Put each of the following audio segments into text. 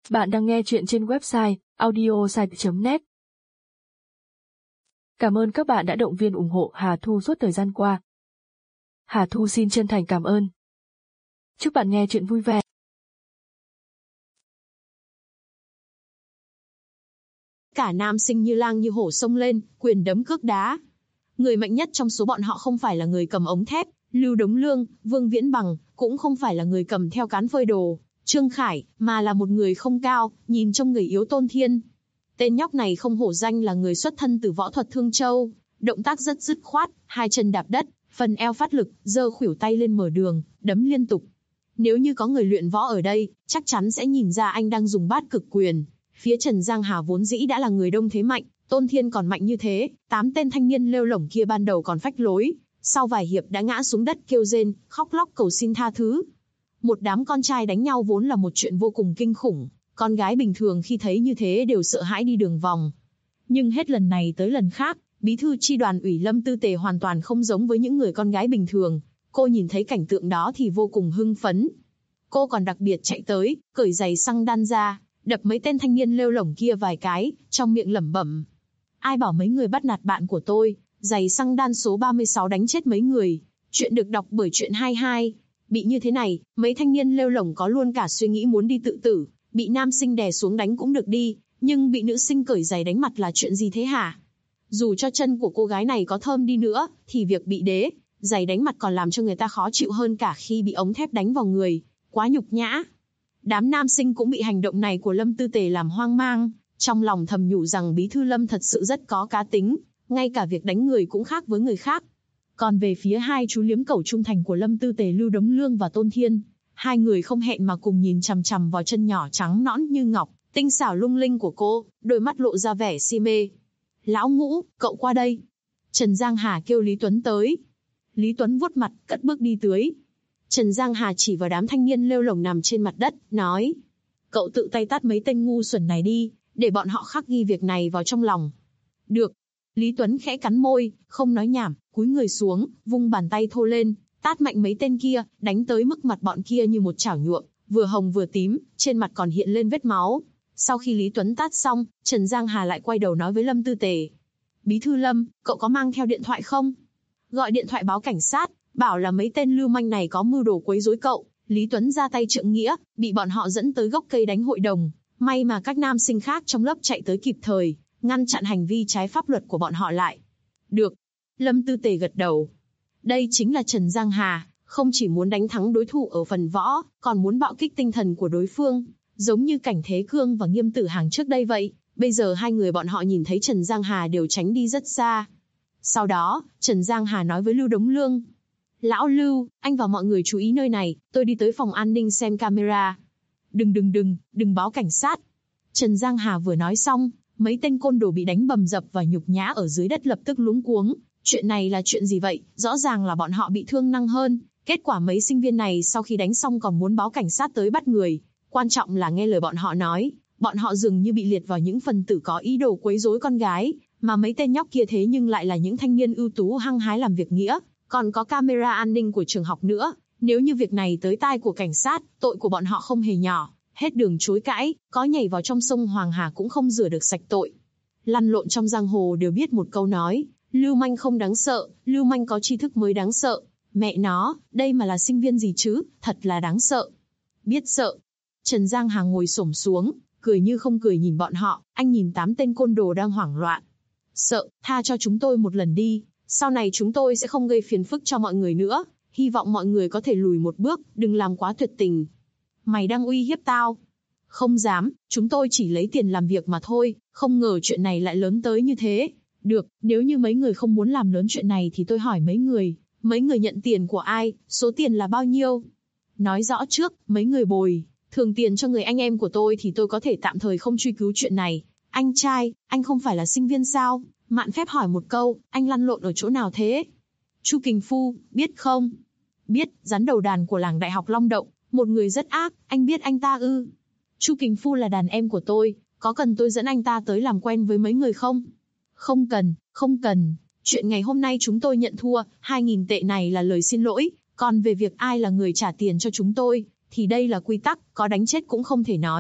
Bạn đang nghe chuyện trên website audiosite.net. Cảm ơn các bạn đã động viên ủng hộ Hà Thu suốt thời gian qua. Hà Thu xin chân thành cảm ơn. Chúc bạn nghe chuyện vui vẻ. Cả nam sinh như lang như hổ xông lên, quyền đấm cước đá. Người mạnh nhất trong số bọn họ không phải là người cầm ống thép, Lưu Đống Lương, Vương Viễn Bằng, cũng không phải là người cầm theo cán phơi đồ, Trương Khải, mà là một người không cao, nhìn trông người yếu Tôn Thiên. Tên nhóc này không hổ danh là người xuất thân từ võ thuật Thương Châu, động tác rất dứt khoát, hai chân đạp đất, phần eo phát lực, giơ khuỷu tay lên mở đường, đấm liên tục. Nếu như có người luyện võ ở đây, chắc chắn sẽ nhìn ra anh đang dùng bát cực quyền. Phía Trần Giang Hà vốn dĩ đã là người đông thế mạnh, Tôn Thiên còn mạnh như thế, 8 tên thanh niên lêu lổng kia ban đầu còn phách lối, sau vài hiệp đã ngã xuống đất kêu rên, khóc lóc cầu xin tha thứ. Một đám con trai đánh nhau vốn là một chuyện vô cùng kinh khủng, con gái bình thường khi thấy như thế đều sợ hãi đi đường vòng. Nhưng hết lần này tới lần khác, bí thư chi đoàn ủy Lâm Tư Tề hoàn toàn không giống với những người con gái bình thường. Cô nhìn thấy cảnh tượng đó thì vô cùng hưng phấn. Cô còn đặc biệt chạy tới, cởi giày xăng đan ra, đập mấy tên thanh niên lêu lổng kia vài cái, trong miệng lẩm bẩm. Ai bảo mấy người bắt nạt bạn của tôi, giày xăng đan số 36 đánh chết mấy người. Chuyện được đọc bởi Chuyện 22. Bị như thế này, mấy thanh niên lêu lổng có luôn cả suy nghĩ muốn đi tự tử, bị nam sinh đè xuống đánh cũng được đi, nhưng bị nữ sinh cởi giày đánh mặt là chuyện gì thế hả? Dù cho chân của cô gái này có thơm đi nữa, thì việc bị giày đánh mặt còn làm cho người ta khó chịu hơn cả khi bị ống thép đánh vào người, quá nhục nhã. Đám nam sinh cũng bị hành động này của Lâm Tư Tề làm hoang mang, trong lòng thầm nhủ rằng bí thư Lâm thật sự rất có cá tính, ngay cả việc đánh người cũng khác với người khác. Còn về phía hai chú liếm cẩu trung thành của Lâm Tư Tề Lưu Đống Lương và Tôn Thiên, hai người không hẹn mà cùng nhìn chằm chằm vào chân nhỏ trắng nõn như ngọc, tinh xảo lung linh của cô, đôi mắt lộ ra vẻ si mê. Lão Ngũ, cậu qua đây. Trần Giang Hà kêu Lý Tuấn tới. Lý Tuấn vuốt mặt, cất bước đi tới. Trần Giang Hà chỉ vào đám thanh niên lêu lổng nằm trên mặt đất, nói. Cậu tự tay tát mấy tên ngu xuẩn này đi, để bọn họ khắc ghi việc này vào trong lòng. Được. Lý Tuấn khẽ cắn môi, không nói nhảm, cúi người xuống, vung bàn tay thô lên, tát mạnh mấy tên kia, đánh tới mức mặt bọn kia như một chảo nhuộm, vừa hồng vừa tím, trên mặt còn hiện lên vết máu. Sau khi Lý Tuấn tát xong, Trần Giang Hà lại quay đầu nói với Lâm Tư Tề. Bí thư Lâm, cậu có mang theo điện thoại không? Gọi điện thoại báo cảnh sát, bảo là mấy tên lưu manh này có mưu đồ quấy rối cậu. Lý Tuấn ra tay trượng nghĩa, bị bọn họ dẫn tới gốc cây đánh hội đồng. May mà các nam sinh khác trong lớp chạy tới kịp thời, ngăn chặn hành vi trái pháp luật của bọn họ lại. Được. Lâm Tư Tề gật đầu. Đây chính là Trần Giang Hà, không chỉ muốn đánh thắng đối thủ ở phần võ, còn muốn bạo kích tinh thần của đối phương, giống như Cảnh Thế Cương và Nghiêm Tử Hàng trước đây vậy. Bây giờ hai người bọn họ nhìn thấy Trần Giang Hà đều tránh đi rất xa. Sau đó, Trần Giang Hà nói với Lưu Đống Lương. Lão Lưu, anh và mọi người chú ý nơi này, tôi đi tới phòng an ninh xem camera. Đừng báo cảnh sát. Trần Giang Hà vừa nói xong, mấy tên côn đồ bị đánh bầm dập và nhục nhã ở dưới đất lập tức luống cuống. Chuyện này là chuyện gì vậy? Rõ ràng là bọn họ bị thương nặng hơn. Kết quả mấy sinh viên này sau khi đánh xong còn muốn báo cảnh sát tới bắt người. Quan trọng là nghe lời bọn họ nói, bọn họ dường như bị liệt vào những phần tử có ý đồ quấy rối con gái, mà mấy tên nhóc kia thế nhưng lại là những thanh niên ưu tú hăng hái làm việc nghĩa, còn có camera an ninh của trường học nữa. Nếu như việc này tới tai của cảnh sát, tội của bọn họ không hề nhỏ, hết đường chối cãi, có nhảy vào trong sông Hoàng Hà cũng không rửa được sạch tội. Lăn lộn trong giang hồ đều biết một câu nói, lưu manh không đáng sợ, lưu manh có tri thức mới đáng sợ. Mẹ nó, đây mà là sinh viên gì chứ, thật là đáng sợ. Biết sợ. Trần Giang Hà ngồi xổm xuống, cười như không cười nhìn bọn họ, anh nhìn 8 tên côn đồ đang hoảng loạn. Sợ, tha cho chúng tôi một lần đi, sau này chúng tôi sẽ không gây phiền phức cho mọi người nữa, hy vọng mọi người có thể lùi một bước, đừng làm quá tuyệt tình. Mày đang uy hiếp tao. Không dám, chúng tôi chỉ lấy tiền làm việc mà thôi, không ngờ chuyện này lại lớn tới như thế. Được, nếu như mấy người không muốn làm lớn chuyện này thì tôi hỏi mấy người nhận tiền của ai, số tiền là bao nhiêu? Nói rõ trước, mấy người bồi thường tiền cho người anh em của tôi thì tôi có thể tạm thời không truy cứu chuyện này. Anh trai, anh không phải là sinh viên sao? Mạn phép hỏi một câu, anh lăn lộn ở chỗ nào thế? Chu Kình Phu, biết không? Biết, rắn đầu đàn của làng Đại học Long Động, một người rất ác, anh biết anh ta ư? Chu Kình Phu là đàn em của tôi, có cần tôi dẫn anh ta tới làm quen với mấy người không? Không cần, chuyện ngày hôm nay chúng tôi nhận thua, 2.000 tệ này là lời xin lỗi, còn về việc ai là người trả tiền cho chúng tôi, thì đây là quy tắc, có đánh chết cũng không thể nói.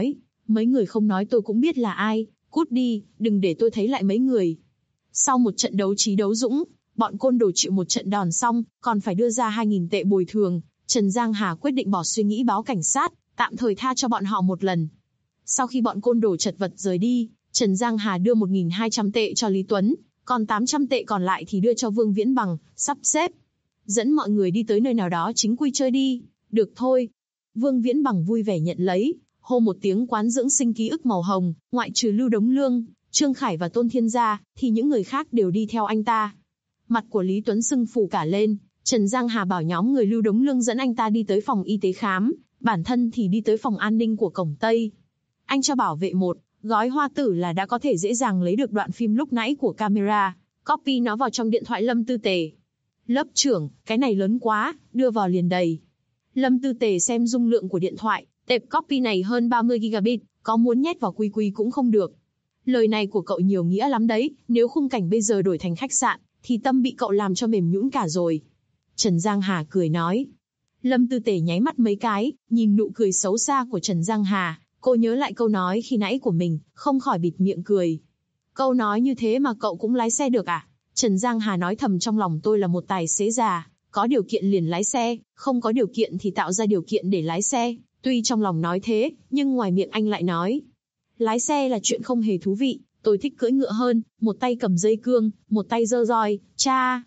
Mấy người không nói tôi cũng biết là ai, cút đi, đừng để tôi thấy lại mấy người. Sau một trận đấu trí đấu dũng, bọn côn đồ chịu một trận đòn xong, còn phải đưa ra 2.000 tệ bồi thường. Trần Giang Hà quyết định bỏ suy nghĩ báo cảnh sát, tạm thời tha cho bọn họ một lần. Sau khi bọn côn đồ chật vật rời đi, Trần Giang Hà đưa 1.200 tệ cho Lý Tuấn, còn 800 tệ còn lại thì đưa cho Vương Viễn Bằng, sắp xếp. Dẫn mọi người đi tới nơi nào đó chính quy chơi đi. Được thôi. Vương Viễn Bằng vui vẻ nhận lấy, hô một tiếng quán dưỡng sinh ký ức màu hồng, ngoại trừ Lưu Đống Lương, Trương Khải và Tôn Thiên Gia, thì những người khác đều đi theo anh ta. Mặt của Lý Tuấn sưng phù cả lên, Trần Giang Hà bảo nhóm người Lưu Đống Lương dẫn anh ta đi tới phòng y tế khám, bản thân thì đi tới phòng an ninh của cổng Tây. Anh cho bảo vệ một gói hoa tử là đã có thể dễ dàng lấy được đoạn phim lúc nãy của camera, copy nó vào trong điện thoại Lâm Tư Tề. Lớp trưởng, cái này lớn quá, đưa vào liền đầy. Lâm Tư Tề xem dung lượng của điện thoại, tệp copy này hơn 30 gigabit, có muốn nhét vào quy cũng không được. Lời này của cậu nhiều nghĩa lắm đấy, nếu khung cảnh bây giờ đổi thành khách sạn, thì tâm bị cậu làm cho mềm nhũn cả rồi. Trần Giang Hà cười nói. Lâm Tư Tề nháy mắt mấy cái, nhìn nụ cười xấu xa của Trần Giang Hà, cô nhớ lại câu nói khi nãy của mình, không khỏi bịt miệng cười. Câu nói như thế mà cậu cũng lái xe được à? Trần Giang Hà nói thầm trong lòng, tôi là một tài xế già, có điều kiện liền lái xe, không có điều kiện thì tạo ra điều kiện để lái xe. Tuy trong lòng nói thế, nhưng ngoài miệng anh lại nói. Lái xe là chuyện không hề thú vị, tôi thích cưỡi ngựa hơn, một tay cầm dây cương, một tay giơ roi, cha.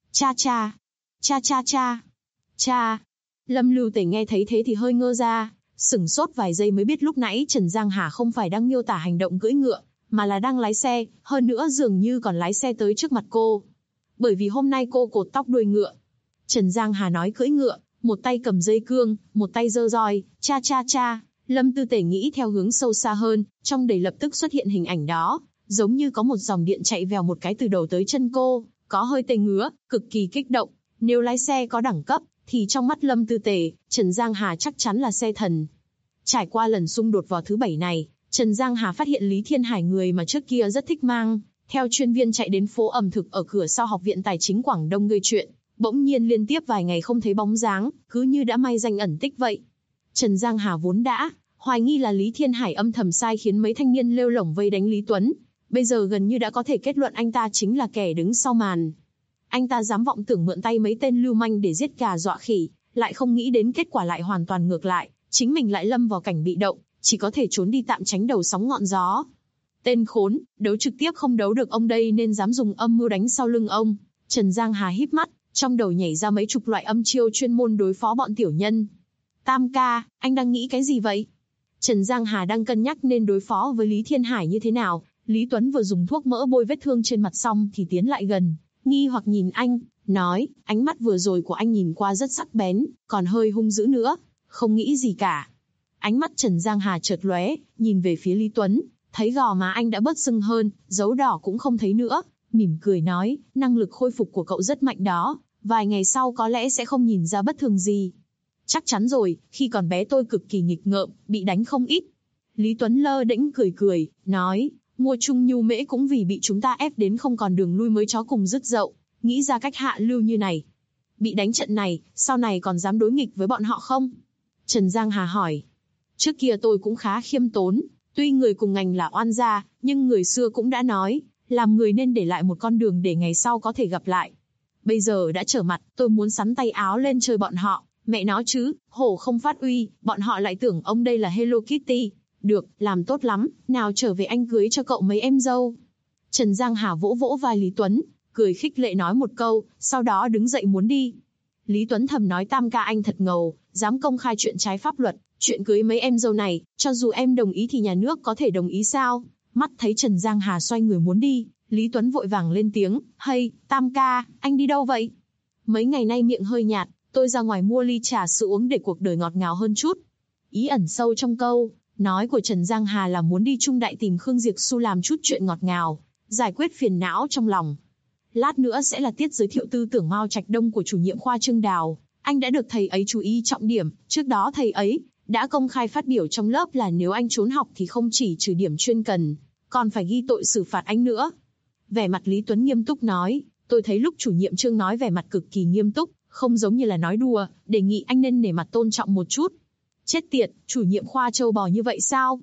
Lâm Lưu Tề nghe thấy thế thì hơi ngơ ra, sửng sốt vài giây mới biết lúc nãy Trần Giang Hà không phải đang miêu tả hành động cưỡi ngựa, mà là đang lái xe, hơn nữa dường như còn lái xe tới trước mặt cô. Bởi vì hôm nay cô cột tóc đuôi ngựa. Trần Giang Hà nói cưỡi ngựa, một tay cầm dây cương, một tay giơ roi, cha. Lâm Tư Tề nghĩ theo hướng sâu xa hơn, trong đầy lập tức xuất hiện hình ảnh đó, giống như có một dòng điện chạy vèo một cái từ đầu tới chân cô, có hơi tê ngứa, cực kỳ kích động. Nếu lái xe có đẳng cấp, thì trong mắt Lâm Tư Tề, Trần Giang Hà chắc chắn là xe thần. Trải qua lần xung đột vào thứ Bảy này, Trần Giang Hà phát hiện Lý Thiên Hải, người mà trước kia rất thích mang theo chuyên viên chạy đến phố ẩm thực ở cửa sau Học viện Tài chính Quảng Đông gây chuyện, bỗng nhiên liên tiếp vài ngày không thấy bóng dáng, cứ như đã may danh ẩn tích vậy. Trần Giang Hà vốn đã hoài nghi là Lý Thiên Hải âm thầm sai khiến mấy thanh niên lêu lổng vây đánh Lý Tuấn, bây giờ gần như đã có thể kết luận anh ta chính là kẻ đứng sau màn. Anh ta dám vọng tưởng mượn tay mấy tên lưu manh để giết gà dọa khỉ, lại không nghĩ đến kết quả lại hoàn toàn ngược lại, chính mình lại lâm vào cảnh bị động, chỉ có thể trốn đi tạm tránh đầu sóng ngọn gió. Tên khốn, đấu trực tiếp không đấu được ông đây nên dám dùng âm mưu đánh sau lưng ông. Trần Giang Hà híp mắt, trong đầu nhảy ra mấy chục loại âm chiêu chuyên môn đối phó bọn tiểu nhân. Tam ca, anh đang nghĩ cái gì vậy? Trần Giang Hà đang cân nhắc nên đối phó với Lý Thiên Hải như thế nào. Lý Tuấn vừa dùng thuốc mỡ bôi vết thương trên mặt xong thì tiến lại gần, nghi hoặc nhìn anh, nói, ánh mắt vừa rồi của anh nhìn qua rất sắc bén, còn hơi hung dữ nữa, không nghĩ gì cả. Ánh mắt Trần Giang Hà chợt lóe, nhìn về phía Lý Tuấn, thấy gò má anh đã bớt sưng hơn, dấu đỏ cũng không thấy nữa, mỉm cười nói, năng lực khôi phục của cậu rất mạnh đó, vài ngày sau có lẽ sẽ không nhìn ra bất thường gì. Chắc chắn rồi, khi còn bé tôi cực kỳ nghịch ngợm, bị đánh không ít. Lý Tuấn lơ đễnh cười, nói, mua chung nhu mễ cũng vì bị chúng ta ép đến không còn đường lui mới chó cùng dứt dậu, nghĩ ra cách hạ lưu như này. Bị đánh trận này, sau này còn dám đối nghịch với bọn họ không? Trần Giang Hà hỏi. Trước kia tôi cũng khá khiêm tốn, tuy người cùng ngành là oan gia, nhưng người xưa cũng đã nói, làm người nên để lại một con đường để ngày sau có thể gặp lại. Bây giờ đã trở mặt, tôi muốn sắn tay áo lên chơi bọn họ, mẹ nó chứ, hổ không phát uy, bọn họ lại tưởng ông đây là Hello Kitty. Được, làm tốt lắm, nào trở về anh cưới cho cậu mấy em dâu. Trần Giang Hà vỗ vỗ vai Lý Tuấn, cười khích lệ nói một câu, sau đó đứng dậy muốn đi. Lý Tuấn thầm nói, Tam ca anh thật ngầu, dám công khai chuyện trái pháp luật, chuyện cưới mấy em dâu này, cho dù em đồng ý thì nhà nước có thể đồng ý sao? Mắt thấy Trần Giang Hà xoay người muốn đi, Lý Tuấn vội vàng lên tiếng, hay, Tam ca, anh đi đâu vậy? Mấy ngày nay miệng hơi nhạt, tôi ra ngoài mua ly trà sữa uống để cuộc đời ngọt ngào hơn chút. Ý ẩn sâu trong câu nói của Trần Giang Hà là muốn đi Trung Đại tìm Khương Diệp Xu làm chút chuyện ngọt ngào, giải quyết phiền não trong lòng. Lát nữa sẽ là tiết giới thiệu tư tưởng Mao Trạch Đông của chủ nhiệm khoa Trương Đào. Anh đã được thầy ấy chú ý trọng điểm, trước đó thầy ấy đã công khai phát biểu trong lớp là nếu anh trốn học thì không chỉ trừ điểm chuyên cần, còn phải ghi tội xử phạt anh nữa. Vẻ mặt Lý Tuấn nghiêm túc nói, tôi thấy lúc chủ nhiệm Trương nói vẻ mặt cực kỳ nghiêm túc, không giống như là nói đùa, đề nghị anh nên nể mặt tôn trọng một chút. Chết tiệt, chủ nhiệm khoa trâu bò như vậy sao?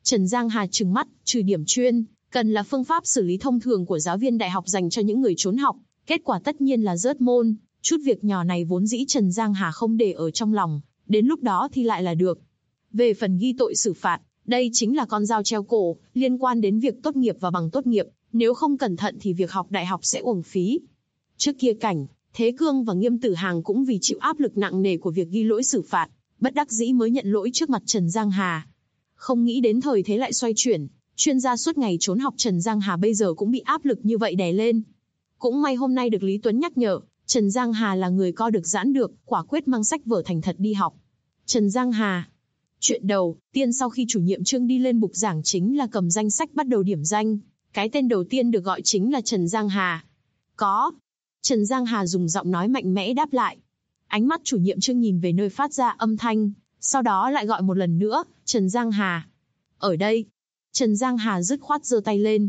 Trần Giang Hà trừng mắt, trừ điểm chuyên, cần là phương pháp xử lý thông thường của giáo viên đại học dành cho những người trốn học, kết quả tất nhiên là rớt môn. Chút việc nhỏ này vốn dĩ Trần Giang Hà không để ở trong lòng, đến lúc đó thi lại là được. Về phần ghi tội xử phạt, đây chính là con dao treo cổ, liên quan đến việc tốt nghiệp và bằng tốt nghiệp, nếu không cẩn thận thì việc học đại học sẽ uổng phí. Trước kia Cảnh, Thế Cương và Nghiêm Tử Hàng cũng vì chịu áp lực nặng nề của việc ghi lỗi xử phạt, bất đắc dĩ mới nhận lỗi trước mặt Trần Giang Hà. Không nghĩ đến thời thế lại xoay chuyển, chuyên gia suốt ngày trốn học Trần Giang Hà bây giờ cũng bị áp lực như vậy đè lên. Cũng may hôm nay được Lý Tuấn nhắc nhở, Trần Giang Hà là người co được giãn được, quả quyết mang sách vở thành thật đi học. Trần Giang Hà. Chuyện đầu tiên sau khi chủ nhiệm Trương đi lên bục giảng chính là cầm danh sách bắt đầu điểm danh. Cái tên đầu tiên được gọi chính là Trần Giang Hà. Có. Trần Giang Hà dùng giọng nói mạnh mẽ đáp lại. Ánh mắt chủ nhiệm Trương nhìn về nơi phát ra âm thanh, sau đó lại gọi một lần nữa, Trần Giang Hà. Ở đây. Trần Giang Hà dứt khoát giơ tay lên.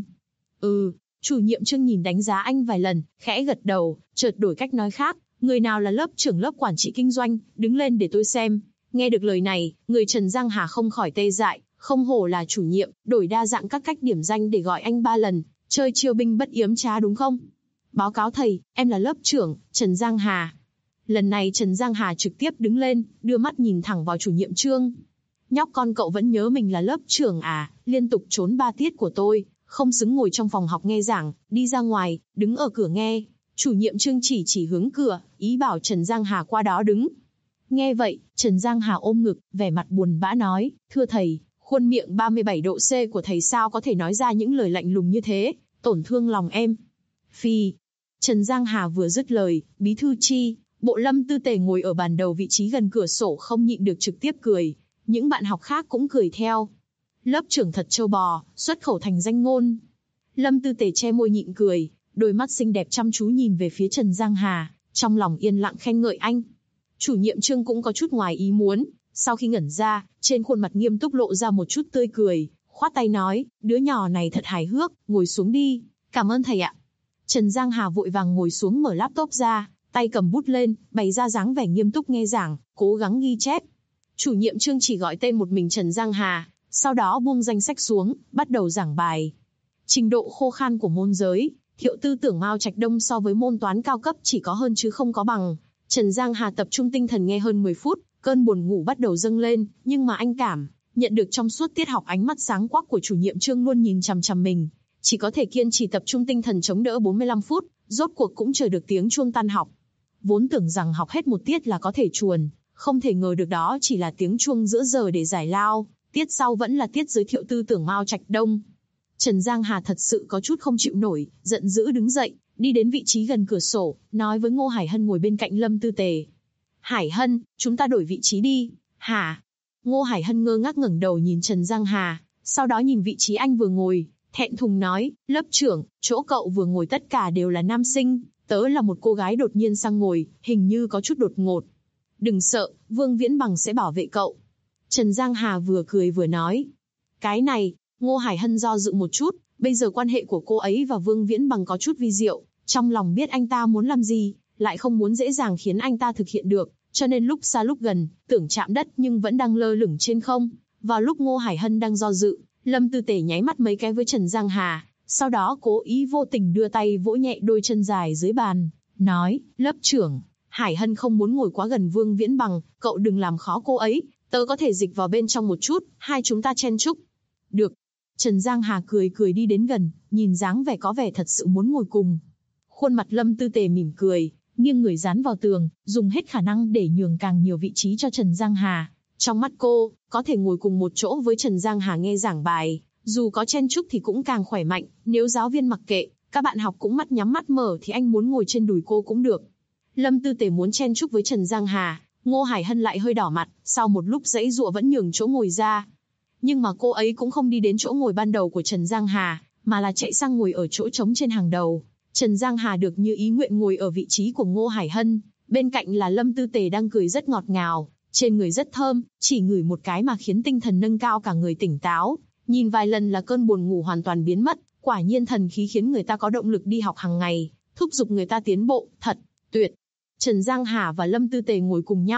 Chủ nhiệm Trương nhìn đánh giá anh vài lần, khẽ gật đầu, chợt đổi cách nói khác. Người nào là lớp trưởng lớp quản trị kinh doanh, đứng lên để tôi xem. Nghe được lời này, người Trần Giang Hà không khỏi tê dại, không hổ là chủ nhiệm, đổi đa dạng các cách điểm danh để gọi anh 3 lần, chơi chiêu binh bất yếm trá đúng không? Báo cáo thầy, em là lớp trưởng, Trần Giang Hà. Lần này Trần Giang Hà trực tiếp đứng lên, đưa mắt nhìn thẳng vào chủ nhiệm Trương. Nhóc con cậu vẫn nhớ mình là lớp trưởng à, liên tục trốn 3 tiết của tôi, không xứng ngồi trong phòng học nghe giảng, đi ra ngoài, đứng ở cửa nghe. Chủ nhiệm Trương chỉ hướng cửa, ý bảo Trần Giang Hà qua đó đứng. Nghe vậy, Trần Giang Hà ôm ngực, vẻ mặt buồn bã nói, thưa thầy, khuôn miệng 37 độ C của thầy sao có thể nói ra những lời lạnh lùng như thế, tổn thương lòng em. Phi. Trần Giang Hà vừa dứt lời, bí thư chi, bộ Lâm Tư Tề ngồi ở bàn đầu vị trí gần cửa sổ không nhịn được trực tiếp cười, những bạn học khác cũng cười theo. Lớp trưởng thật trâu bò, xuất khẩu thành danh ngôn. Lâm Tư Tề che môi nhịn cười, đôi mắt xinh đẹp chăm chú nhìn về phía Trần Giang Hà, trong lòng yên lặng khen ngợi anh. Chủ nhiệm Trương cũng có chút ngoài ý muốn, sau khi ngẩn ra, trên khuôn mặt nghiêm túc lộ ra một chút tươi cười, khoát tay nói, đứa nhỏ này thật hài hước, ngồi xuống đi, cảm ơn thầy ạ. Trần Giang Hà vội vàng ngồi xuống mở laptop ra, tay cầm bút lên, bày ra dáng vẻ nghiêm túc nghe giảng, cố gắng ghi chép. Chủ nhiệm Trương chỉ gọi tên một mình Trần Giang Hà, sau đó buông danh sách xuống, bắt đầu giảng bài. Trình độ khô khan của môn giới, Thiệu tư tưởng Mao Trạch Đông so với môn toán cao cấp chỉ có hơn chứ không có bằng. Trần Giang Hà tập trung tinh thần nghe hơn 10 phút, cơn buồn ngủ bắt đầu dâng lên, nhưng mà anh cảm nhận được trong suốt tiết học ánh mắt sáng quắc của chủ nhiệm Trương luôn nhìn chằm chằm mình, chỉ có thể kiên trì tập trung tinh thần chống đỡ 45 phút, rốt cuộc cũng chờ được tiếng chuông tan học. Vốn tưởng rằng học hết một tiết là có thể chuồn, không thể ngờ được đó chỉ là tiếng chuông giữa giờ để giải lao, tiết sau vẫn là tiết giới thiệu tư tưởng Mao Trạch Đông. Trần Giang Hà thật sự có chút không chịu nổi, giận dữ đứng dậy, đi đến vị trí gần cửa sổ, nói với Ngô Hải Hân ngồi bên cạnh Lâm Tư Tề. Hải Hân, chúng ta đổi vị trí đi. Hả? Ngô Hải Hân ngơ ngác ngẩng đầu nhìn Trần Giang Hà, sau đó nhìn vị trí anh vừa ngồi, thẹn thùng nói, lớp trưởng, chỗ cậu vừa ngồi tất cả đều là nam sinh, tớ là một cô gái đột nhiên sang ngồi, hình như có chút đột ngột. Đừng sợ, Vương Viễn Bằng sẽ bảo vệ cậu. Trần Giang Hà vừa cười vừa nói. Cái này, Ngô Hải Hân do dự một chút, bây giờ quan hệ của cô ấy và Vương Viễn Bằng có chút vi diệu, trong lòng biết anh ta muốn làm gì, lại không muốn dễ dàng khiến anh ta thực hiện được, cho nên lúc xa lúc gần, tưởng chạm đất nhưng vẫn đang lơ lửng trên không. Vào lúc Ngô Hải Hân đang do dự, Lâm Tư Tề nháy mắt mấy cái với Trần Giang Hà, sau đó cố ý vô tình đưa tay vỗ nhẹ đôi chân dài dưới bàn, nói, lớp trưởng, Hải Hân không muốn ngồi quá gần Vương Viễn Bằng, cậu đừng làm khó cô ấy, tớ có thể dịch vào bên trong một chút, hai chúng ta chen chúc. Được. Trần Giang Hà cười cười đi đến gần, nhìn dáng vẻ có vẻ thật sự muốn ngồi cùng. Khuôn mặt Lâm Tư Tề mỉm cười, nghiêng người dán vào tường, dùng hết khả năng để nhường càng nhiều vị trí cho Trần Giang Hà. Trong mắt cô, có thể ngồi cùng một chỗ với Trần Giang Hà nghe giảng bài, dù có chen chúc thì cũng càng khỏe mạnh, nếu giáo viên mặc kệ, các bạn học cũng mắt nhắm mắt mở thì anh muốn ngồi trên đùi cô cũng được. Lâm Tư Tề muốn chen chúc với Trần Giang Hà, Ngô Hải Hân lại hơi đỏ mặt, sau một lúc giãy giụa vẫn nhường chỗ ngồi ra. Nhưng mà cô ấy cũng không đi đến chỗ ngồi ban đầu của Trần Giang Hà, mà là chạy sang ngồi ở chỗ trống trên hàng đầu. Trần Giang Hà được như ý nguyện ngồi ở vị trí của Ngô Hải Hân, bên cạnh là Lâm Tư Tề đang cười rất ngọt ngào, trên người rất thơm, chỉ ngửi một cái mà khiến tinh thần nâng cao cả người tỉnh táo, nhìn vài lần là cơn buồn ngủ hoàn toàn biến mất, quả nhiên thần khí khiến người ta có động lực đi học hàng ngày, thúc giục người ta tiến bộ, thật tuyệt. Trần Giang Hà và Lâm Tư Tề ngồi cùng nhau,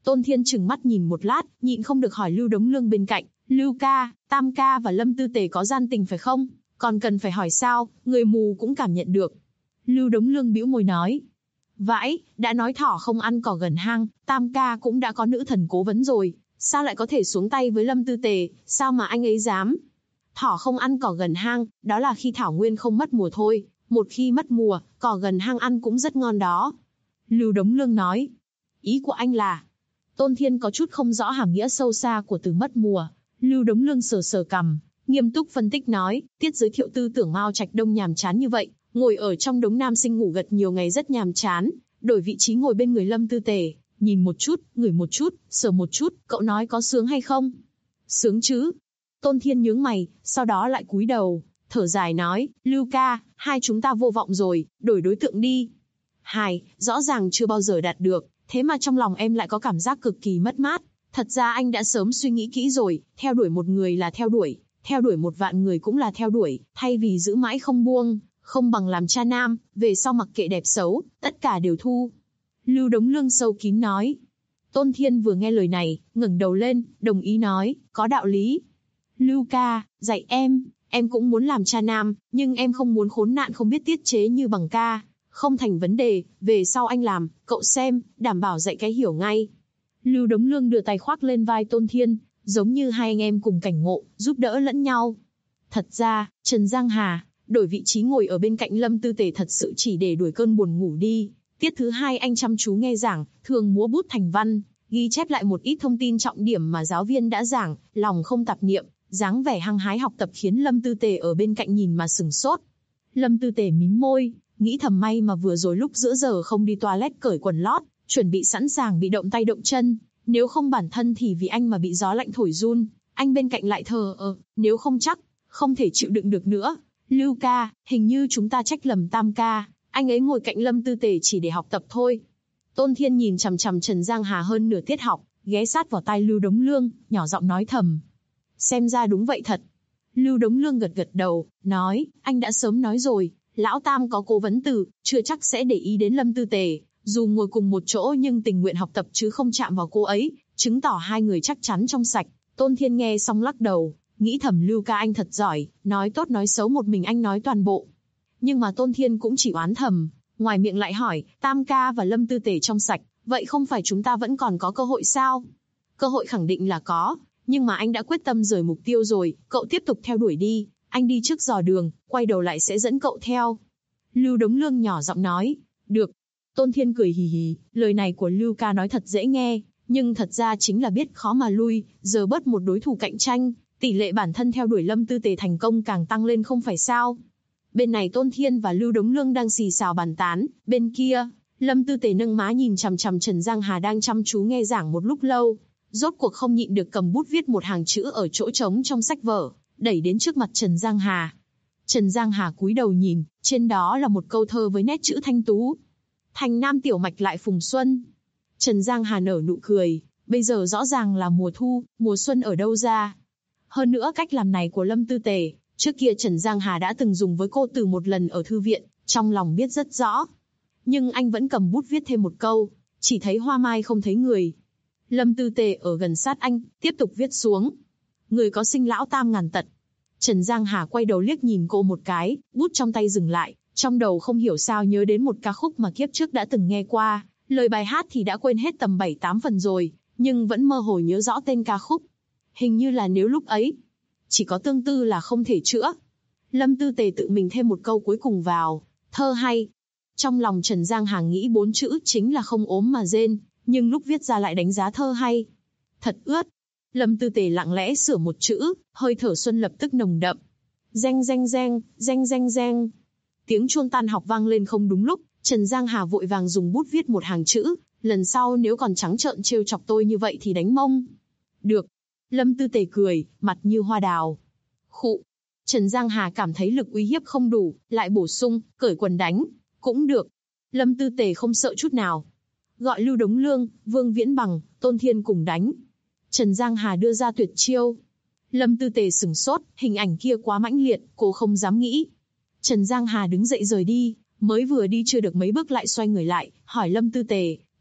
Tôn Thiên trừng mắt nhìn một lát, nhịn không được hỏi Lưu Đống Lương bên cạnh, Lưu ca, Tam ca và Lâm Tư Tề có gian tình phải không? Còn cần phải hỏi sao, người mù cũng cảm nhận được. Lưu Đống Lương bĩu môi nói, vãi, đã nói thỏ không ăn cỏ gần hang, Tam ca cũng đã có nữ thần cố vấn rồi, sao lại có thể xuống tay với Lâm Tư Tề, sao mà anh ấy dám? Thỏ không ăn cỏ gần hang, đó là khi thảo nguyên không mất mùa thôi, một khi mất mùa, cỏ gần hang ăn cũng rất ngon đó. Lưu Đống Lương nói, ý của anh là... Tôn Thiên có chút không rõ hàm nghĩa sâu xa của từ mất mùa. Lưu Đống Lương sờ sờ cằm, nghiêm túc phân tích nói, tiết giới thiệu tư tưởng Mao Trạch Đông nhàm chán như vậy, ngồi ở trong đống nam sinh ngủ gật nhiều ngày rất nhàm chán, đổi vị trí ngồi bên người Lâm Tư Tề, nhìn một chút, ngửi một chút, sờ một chút, cậu nói có sướng hay không? Sướng chứ. Tôn Thiên nhướng mày, sau đó lại cúi đầu, thở dài nói, Lưu ca, hai chúng ta vô vọng rồi, đổi đối tượng đi. Hài, rõ ràng chưa bao giờ đạt được, thế mà trong lòng em lại có cảm giác cực kỳ mất mát. Thật ra anh đã sớm suy nghĩ kỹ rồi, theo đuổi một người là theo đuổi một vạn người cũng là theo đuổi, thay vì giữ mãi không buông, không bằng làm cha nam, về sau mặc kệ đẹp xấu, tất cả đều thu. Lưu Đống Lương sâu kín nói. Tôn Thiên vừa nghe lời này, ngẩng đầu lên, đồng ý nói, có đạo lý. Lưu ca, dạy em cũng muốn làm cha nam, nhưng em không muốn khốn nạn không biết tiết chế như bằng ca. Không thành vấn đề, về sau anh làm, cậu xem, đảm bảo dạy cái hiểu ngay. Lưu Đống Lương đưa tay khoác lên vai Tôn Thiên, giống như hai anh em cùng cảnh ngộ, giúp đỡ lẫn nhau. Thật ra, Trần Giang Hà, đổi vị trí ngồi ở bên cạnh Lâm Tư Tề thật sự chỉ để đuổi cơn buồn ngủ đi. Tiết thứ hai anh chăm chú nghe giảng, thường múa bút thành văn, ghi chép lại một ít thông tin trọng điểm mà giáo viên đã giảng, lòng không tạp niệm, dáng vẻ hăng hái học tập khiến Lâm Tư Tề ở bên cạnh nhìn mà sửng sốt. Lâm Tư Tề mím môi, nghĩ thầm may mà vừa rồi lúc giữa giờ không đi toilet cởi quần lót, chuẩn bị sẵn sàng bị động tay động chân, nếu không bản thân thì vì anh mà bị gió lạnh thổi run, anh bên cạnh lại thờ nếu không chắc, không thể chịu đựng được nữa. Lưu ca, hình như chúng ta trách lầm Tam ca, anh ấy ngồi cạnh Lâm Tư Tề chỉ để học tập thôi. Tôn Thiên nhìn chằm chằm Trần Giang Hà hơn nửa tiết học, ghé sát vào tai Lưu Đống Lương, nhỏ giọng nói thầm. Xem ra đúng vậy thật. Lưu Đống Lương gật gật đầu, nói, anh đã sớm nói rồi, lão Tam có cố vấn tử, chưa chắc sẽ để ý đến Lâm Tư Tề, dù ngồi cùng một chỗ nhưng tình nguyện học tập chứ không chạm vào cô ấy, chứng tỏ hai người chắc chắn trong sạch. Tôn Thiên nghe xong lắc đầu, nghĩ thầm Lưu ca anh thật giỏi, nói tốt nói xấu một mình anh nói toàn bộ. Nhưng mà Tôn Thiên cũng chỉ oán thầm, ngoài miệng lại hỏi, Tam ca và Lâm Tư Tề trong sạch, vậy không phải chúng ta vẫn còn có cơ hội sao? Cơ hội khẳng định là có, nhưng mà anh đã quyết tâm rời mục tiêu rồi, cậu tiếp tục theo đuổi đi, anh đi trước dò đường, quay đầu lại sẽ dẫn cậu theo. Lưu Đống Lương nhỏ giọng nói, được. Tôn Thiên cười hì hì, lời này của Lưu ca nói thật dễ nghe, nhưng thật ra chính là biết khó mà lui, giờ bớt một đối thủ cạnh tranh, tỷ lệ bản thân theo đuổi Lâm Tư Tề thành công càng tăng lên không phải sao. Bên này Tôn Thiên và Lưu Đống Lương đang xì xào bàn tán, bên kia, Lâm Tư Tề nâng má nhìn chằm chằm Trần Giang Hà đang chăm chú nghe giảng một lúc lâu, rốt cuộc không nhịn được cầm bút viết một hàng chữ ở chỗ trống trong sách vở, đẩy đến trước mặt Trần Giang Hà. Trần Giang Hà cúi đầu nhìn, trên đó là một câu thơ với nét chữ thanh tú. Thành Nam tiểu mạch lại phùng xuân. Trần Giang Hà nở nụ cười, bây giờ rõ ràng là mùa thu, mùa xuân ở đâu ra. Hơn nữa cách làm này của Lâm Tư Tề, trước kia Trần Giang Hà đã từng dùng với cô từ một lần ở thư viện, trong lòng biết rất rõ. Nhưng anh vẫn cầm bút viết thêm một câu, chỉ thấy hoa mai không thấy người. Lâm Tư Tề ở gần sát anh, tiếp tục viết xuống. Người có sinh lão tam ngàn tật. Trần Giang Hà quay đầu liếc nhìn cô một cái, bút trong tay dừng lại, trong đầu không hiểu sao nhớ đến một ca khúc mà kiếp trước đã từng nghe qua, lời bài hát thì đã quên hết tầm 7-8 phần rồi, nhưng vẫn mơ hồ nhớ rõ tên ca khúc. Hình như là nếu lúc ấy, chỉ có tương tư là không thể chữa. Lâm Tư Tề tự mình thêm một câu cuối cùng vào, thơ hay. Trong lòng Trần Giang Hà nghĩ 4 chữ chính là không ốm mà rên, nhưng lúc viết ra lại đánh giá thơ hay. Thật ướt. Lâm Tư Tề lặng lẽ sửa một chữ, hơi thở xuân lập tức nồng đậm. Reng reng reng, reng reng reng. Tiếng chuông tan học vang lên không đúng lúc, Trần Giang Hà vội vàng dùng bút viết một hàng chữ, lần sau nếu còn trắng trợn trêu chọc tôi như vậy thì đánh mông. Được. Lâm Tư Tề cười, mặt như hoa đào. Khụ. Trần Giang Hà cảm thấy lực uy hiếp không đủ, lại bổ sung, cởi quần đánh. Cũng được. Lâm Tư Tề không sợ chút nào. Gọi Lưu Đống Lương, Vương Viễn Bằng, Tôn Thiên cùng đánh. Trần Giang Hà đưa ra tuyệt chiêu. Lâm Tư Tề sửng sốt, hình ảnh kia quá mãnh liệt, cô không dám nghĩ. Trần Giang Hà đứng dậy rời đi, mới vừa đi chưa được mấy bước lại xoay người lại, hỏi Lâm Tư Tề,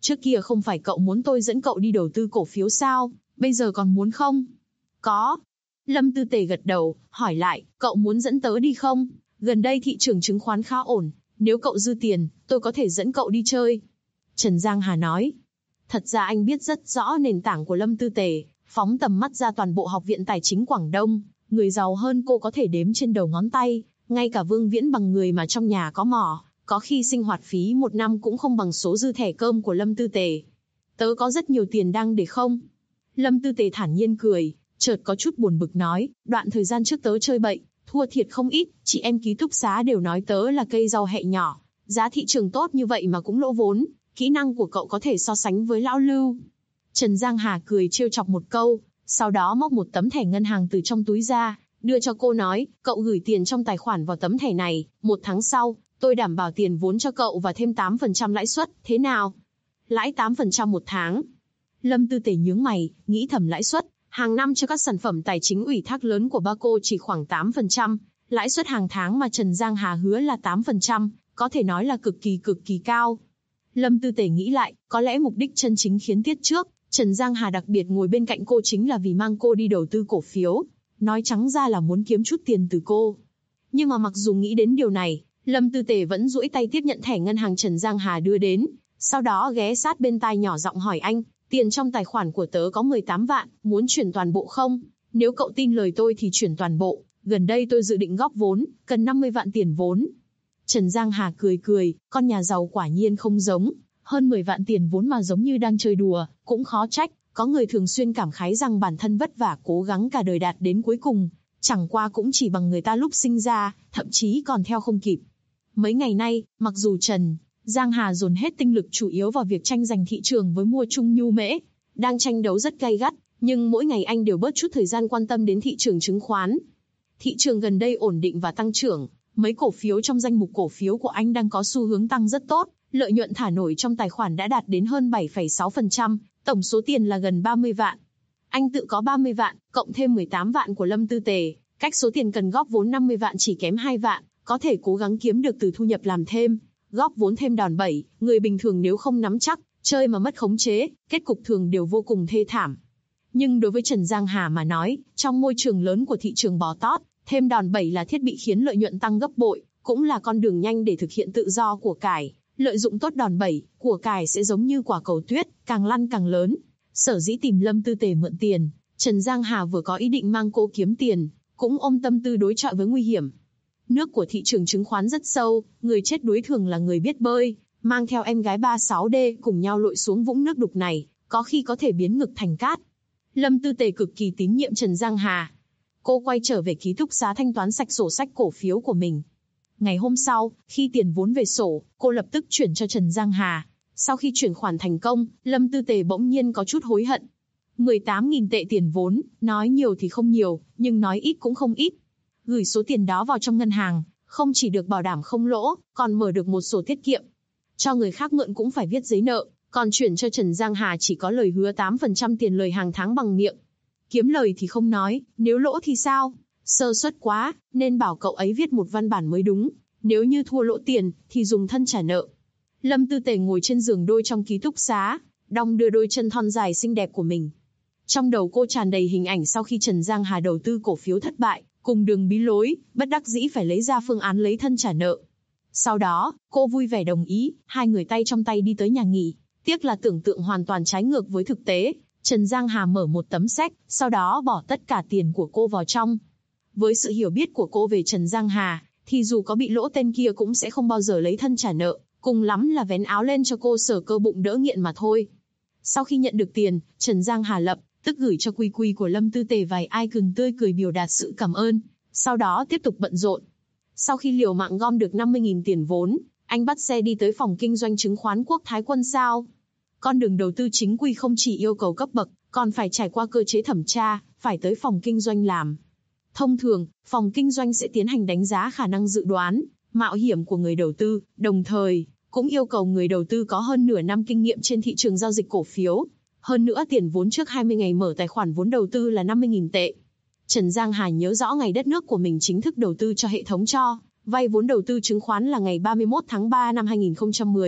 Trước kia không phải cậu muốn tôi dẫn cậu đi đầu tư cổ phiếu sao, bây giờ còn muốn không? Có. Lâm Tư Tề gật đầu, hỏi lại, cậu muốn dẫn tớ đi không? Gần đây thị trường chứng khoán khá ổn, nếu cậu dư tiền, tôi có thể dẫn cậu đi chơi. Trần Giang Hà nói. Thật ra anh biết rất rõ nền tảng của Lâm Tư Tề, phóng tầm mắt ra toàn bộ Học viện Tài chính Quảng Đông, người giàu hơn cô có thể đếm trên đầu ngón tay, ngay cả Vương Viễn Bằng người mà trong nhà có mỏ, có khi sinh hoạt phí một năm cũng không bằng số dư thẻ cơm của Lâm Tư Tề. Tớ có rất nhiều tiền đang để không? Lâm Tư Tề thản nhiên cười, chợt có chút buồn bực nói, đoạn thời gian trước tớ chơi bậy, thua thiệt không ít, chị em ký túc xá đều nói tớ là cây rau hẹ nhỏ, giá thị trường tốt như vậy mà cũng lỗ vốn, kỹ năng của cậu có thể so sánh với lão Lưu. Trần Giang Hà cười trêu chọc một câu, sau đó móc một tấm thẻ ngân hàng từ trong túi ra, đưa cho cô nói, cậu gửi tiền trong tài khoản vào tấm thẻ này, 1 tháng sau, tôi đảm bảo tiền vốn cho cậu và thêm 8% lãi suất, thế nào? Lãi 8% 1 tháng. Lâm Tư Tề nhướng mày, nghĩ thầm lãi suất, hàng năm cho các sản phẩm tài chính ủy thác lớn của ba cô chỉ khoảng 8%, lãi suất hàng tháng mà Trần Giang Hà hứa là 8%, có thể nói là cực kỳ cao. Lâm Tư Tề nghĩ lại, có lẽ mục đích chân chính khiến tiết trước, Trần Giang Hà đặc biệt ngồi bên cạnh cô chính là vì mang cô đi đầu tư cổ phiếu, nói trắng ra là muốn kiếm chút tiền từ cô. Nhưng mà mặc dù nghĩ đến điều này, Lâm Tư Tề vẫn duỗi tay tiếp nhận thẻ ngân hàng Trần Giang Hà đưa đến, sau đó ghé sát bên tai nhỏ giọng hỏi anh, tiền trong tài khoản của tớ có 18 vạn, muốn chuyển toàn bộ không? Nếu cậu tin lời tôi thì chuyển toàn bộ, gần đây tôi dự định góp vốn, cần 50 vạn tiền vốn. Trần Giang Hà cười, con nhà giàu quả nhiên không giống, hơn 10 vạn tiền vốn mà giống như đang chơi đùa, cũng khó trách, có người thường xuyên cảm khái rằng bản thân vất vả cố gắng cả đời đạt đến cuối cùng, chẳng qua cũng chỉ bằng người ta lúc sinh ra, thậm chí còn theo không kịp. Mấy ngày nay, mặc dù Trần Giang Hà dồn hết tinh lực chủ yếu vào việc tranh giành thị trường với Mua Trung Nhu Mễ, đang tranh đấu rất gay gắt, nhưng mỗi ngày anh đều bớt chút thời gian quan tâm đến thị trường chứng khoán. Thị trường gần đây ổn định và tăng trưởng, mấy cổ phiếu trong danh mục cổ phiếu của anh đang có xu hướng tăng rất tốt, lợi nhuận thả nổi trong tài khoản đã đạt đến hơn 7,6%, tổng số tiền là gần 30 vạn. Anh tự có 30 vạn, cộng thêm 18 vạn của Lâm Tư Tề, cách số tiền cần góp vốn 50 vạn chỉ kém 2 vạn, có thể cố gắng kiếm được từ thu nhập làm thêm, góp vốn thêm đòn bẩy, người bình thường nếu không nắm chắc, chơi mà mất khống chế, kết cục thường đều vô cùng thê thảm. Nhưng đối với Trần Giang Hà mà nói, trong môi trường lớn của thị trường bò tót, thêm đòn bẩy là thiết bị khiến lợi nhuận tăng gấp bội, cũng là con đường nhanh để thực hiện tự do của cải. Lợi dụng tốt đòn bẩy, của cải sẽ giống như quả cầu tuyết, càng lăn càng lớn. Sở dĩ tìm Lâm Tư Tề mượn tiền, Trần Giang Hà vừa có ý định mang cô kiếm tiền, cũng ôm tâm tư đối chọi với nguy hiểm. Nước của thị trường chứng khoán rất sâu, người chết đuối thường là người biết bơi, mang theo em gái 36D cùng nhau lội xuống vũng nước đục này, có khi có thể biến ngực thành cát. Lâm Tư Tề cực kỳ tín nhiệm Trần Giang Hà. Cô quay trở về ký túc xá thanh toán sạch sổ sách cổ phiếu của mình. Ngày hôm sau, khi tiền vốn về sổ, cô lập tức chuyển cho Trần Giang Hà. Sau khi chuyển khoản thành công, Lâm Tư Tề bỗng nhiên có chút hối hận. 18.000 tệ tiền vốn, nói nhiều thì không nhiều, nhưng nói ít cũng không ít. Gửi số tiền đó vào trong ngân hàng, không chỉ được bảo đảm không lỗ, còn mở được một sổ tiết kiệm. Cho người khác mượn cũng phải viết giấy nợ, còn chuyển cho Trần Giang Hà chỉ có lời hứa 8% tiền lời hàng tháng bằng miệng. Kiếm lời thì không nói, nếu lỗ thì sao? Sơ suất quá, nên bảo cậu ấy viết một văn bản mới đúng. Nếu như thua lỗ tiền, thì dùng thân trả nợ. Lâm Tư Tề ngồi trên giường đôi trong ký túc xá, đong đưa đôi chân thon dài xinh đẹp của mình. Trong đầu cô tràn đầy hình ảnh sau khi Trần Giang Hà đầu tư cổ phiếu thất bại, cùng đường bí lối, bất đắc dĩ phải lấy ra phương án lấy thân trả nợ. Sau đó, cô vui vẻ đồng ý, hai người tay trong tay đi tới nhà nghỉ. Tiếc là tưởng tượng hoàn toàn trái ngược với thực tế. Trần Giang Hà mở một tấm séc, sau đó bỏ tất cả tiền của cô vào trong. Với sự hiểu biết của cô về Trần Giang Hà, thì dù có bị lỗ tên kia cũng sẽ không bao giờ lấy thân trả nợ, cùng lắm là vén áo lên cho cô sờ cơ bụng đỡ nghiện mà thôi. Sau khi nhận được tiền, Trần Giang Hà lập tức gửi cho quy quy của Lâm Tư Tề vài icon tươi cười biểu đạt sự cảm ơn, sau đó tiếp tục bận rộn. Sau khi liều mạng gom được 50.000 tiền vốn, anh bắt xe đi tới phòng kinh doanh chứng khoán Quốc Thái Quân Sao. Con đường đầu tư chính quy không chỉ yêu cầu cấp bậc, còn phải trải qua cơ chế thẩm tra, phải tới phòng kinh doanh làm. Thông thường, phòng kinh doanh sẽ tiến hành đánh giá khả năng dự đoán, mạo hiểm của người đầu tư, đồng thời cũng yêu cầu người đầu tư có hơn nửa năm kinh nghiệm trên thị trường giao dịch cổ phiếu. Hơn nữa tiền vốn trước 20 ngày mở tài khoản vốn đầu tư là 50.000 tệ. Trần Giang Hà nhớ rõ ngày đất nước của mình chính thức đầu tư cho hệ thống cho vay vốn đầu tư chứng khoán là ngày 31 tháng 3 năm 2010.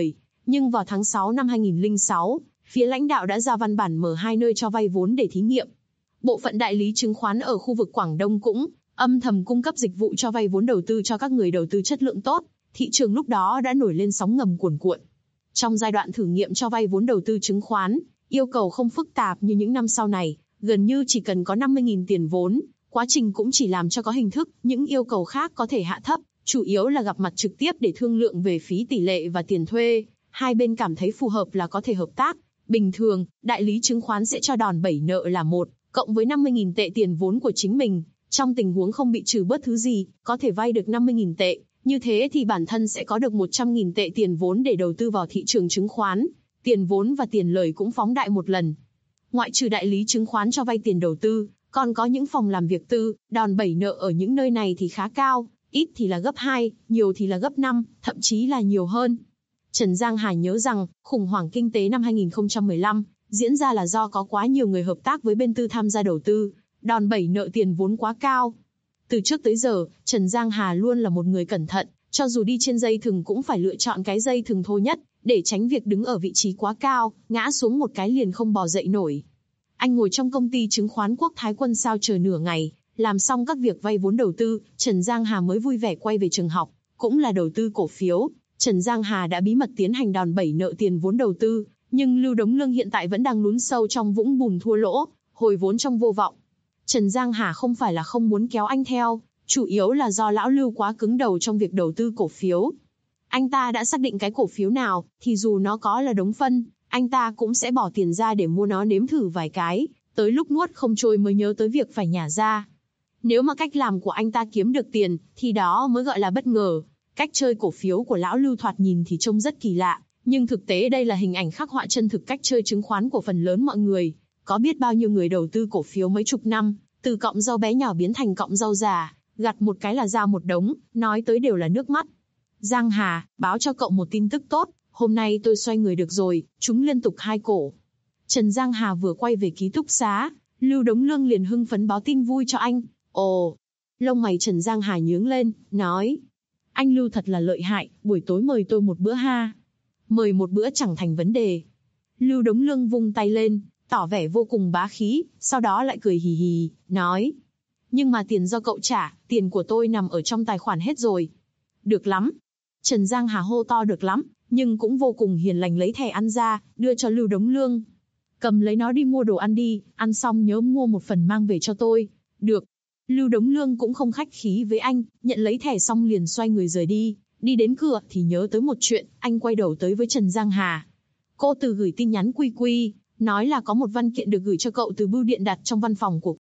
Nhưng vào tháng 6 năm 2006, phía lãnh đạo đã ra văn bản mở 2 nơi cho vay vốn để thí nghiệm. Bộ phận đại lý chứng khoán ở khu vực Quảng Đông cũng âm thầm cung cấp dịch vụ cho vay vốn đầu tư cho các người đầu tư chất lượng tốt. Thị trường lúc đó đã nổi lên sóng ngầm cuồn cuộn. Trong giai đoạn thử nghiệm cho vay vốn đầu tư chứng khoán, yêu cầu không phức tạp như những năm sau này, gần như chỉ cần có 50.000 tiền vốn, quá trình cũng chỉ làm cho có hình thức, những yêu cầu khác có thể hạ thấp, chủ yếu là gặp mặt trực tiếp để thương lượng về phí tỷ lệ và tiền thuê, hai bên cảm thấy phù hợp là có thể hợp tác. Bình thường, đại lý chứng khoán sẽ cho đòn bẩy nợ là 1, cộng với 50.000 tệ tiền vốn của chính mình, trong tình huống không bị trừ bớt thứ gì, có thể vay được 50.000 tệ. Như thế thì bản thân sẽ có được 100.000 tệ tiền vốn để đầu tư vào thị trường chứng khoán. Tiền vốn và tiền lời cũng phóng đại một lần. Ngoại trừ đại lý chứng khoán cho vay tiền đầu tư, còn có những phòng làm việc tư, đòn bẩy nợ ở những nơi này thì khá cao, ít thì là gấp 2, nhiều thì là gấp 5, thậm chí là nhiều hơn. Trần Giang Hà nhớ rằng, khủng hoảng kinh tế năm 2015 diễn ra là do có quá nhiều người hợp tác với bên tư tham gia đầu tư, đòn bẩy nợ tiền vốn quá cao. Từ trước tới giờ, Trần Giang Hà luôn là một người cẩn thận, cho dù đi trên dây thừng cũng phải lựa chọn cái dây thừng thô nhất, để tránh việc đứng ở vị trí quá cao, ngã xuống một cái liền không bò dậy nổi. Anh ngồi trong công ty chứng khoán Quốc Thái Quân sao chờ nửa ngày, làm xong các việc vay vốn đầu tư, Trần Giang Hà mới vui vẻ quay về trường học, cũng là đầu tư cổ phiếu. Trần Giang Hà đã bí mật tiến hành đòn bẩy nợ tiền vốn đầu tư, nhưng Lưu Đống Lương hiện tại vẫn đang lún sâu trong vũng bùn thua lỗ, hồi vốn trong vô vọng. Trần Giang Hà không phải là không muốn kéo anh theo, chủ yếu là do lão Lưu quá cứng đầu trong việc đầu tư cổ phiếu. Anh ta đã xác định cái cổ phiếu nào, thì dù nó có là đống phân, anh ta cũng sẽ bỏ tiền ra để mua nó nếm thử vài cái, tới lúc nuốt không trôi mới nhớ tới việc phải nhả ra. Nếu mà cách làm của anh ta kiếm được tiền, thì đó mới gọi là bất ngờ. Cách chơi cổ phiếu của lão Lưu thoạt nhìn thì trông rất kỳ lạ, nhưng thực tế đây là hình ảnh khắc họa chân thực cách chơi chứng khoán của phần lớn mọi người. Có biết bao nhiêu người đầu tư cổ phiếu mấy chục năm, từ cọng rau bé nhỏ biến thành cọng rau già, gặt một cái là ra một đống, nói tới đều là nước mắt. Giang Hà, báo cho cậu một tin tức tốt, hôm nay tôi xoay người được rồi, trúng liên tục 2 cổ. Trần Giang Hà vừa quay về ký túc xá, Lưu Đống Lương liền hưng phấn báo tin vui cho anh. Ồ, lông mày Trần Giang Hà nhướng lên, nói. Anh Lưu thật là lợi hại, buổi tối mời tôi một bữa ha. Mời một bữa chẳng thành vấn đề. Lưu Đống Lương vung tay lên, tỏ vẻ vô cùng bá khí, sau đó lại cười hì hì, nói. Nhưng mà tiền do cậu trả, tiền của tôi nằm ở trong tài khoản hết rồi. Được lắm. Trần Giang Hà hô to được lắm, nhưng cũng vô cùng hiền lành lấy thẻ ăn ra, đưa cho Lưu Đống Lương. Cầm lấy nó đi mua đồ ăn đi, ăn xong nhớ mua một phần mang về cho tôi. Được. Lưu Đống Lương cũng không khách khí với anh, nhận lấy thẻ xong liền xoay người rời đi. Đi đến cửa thì nhớ tới một chuyện, anh quay đầu tới với Trần Giang Hà. Cô Từ gửi tin nhắn quy quy, nói là có một văn kiện được gửi cho cậu từ bưu điện đặt trong văn phòng của.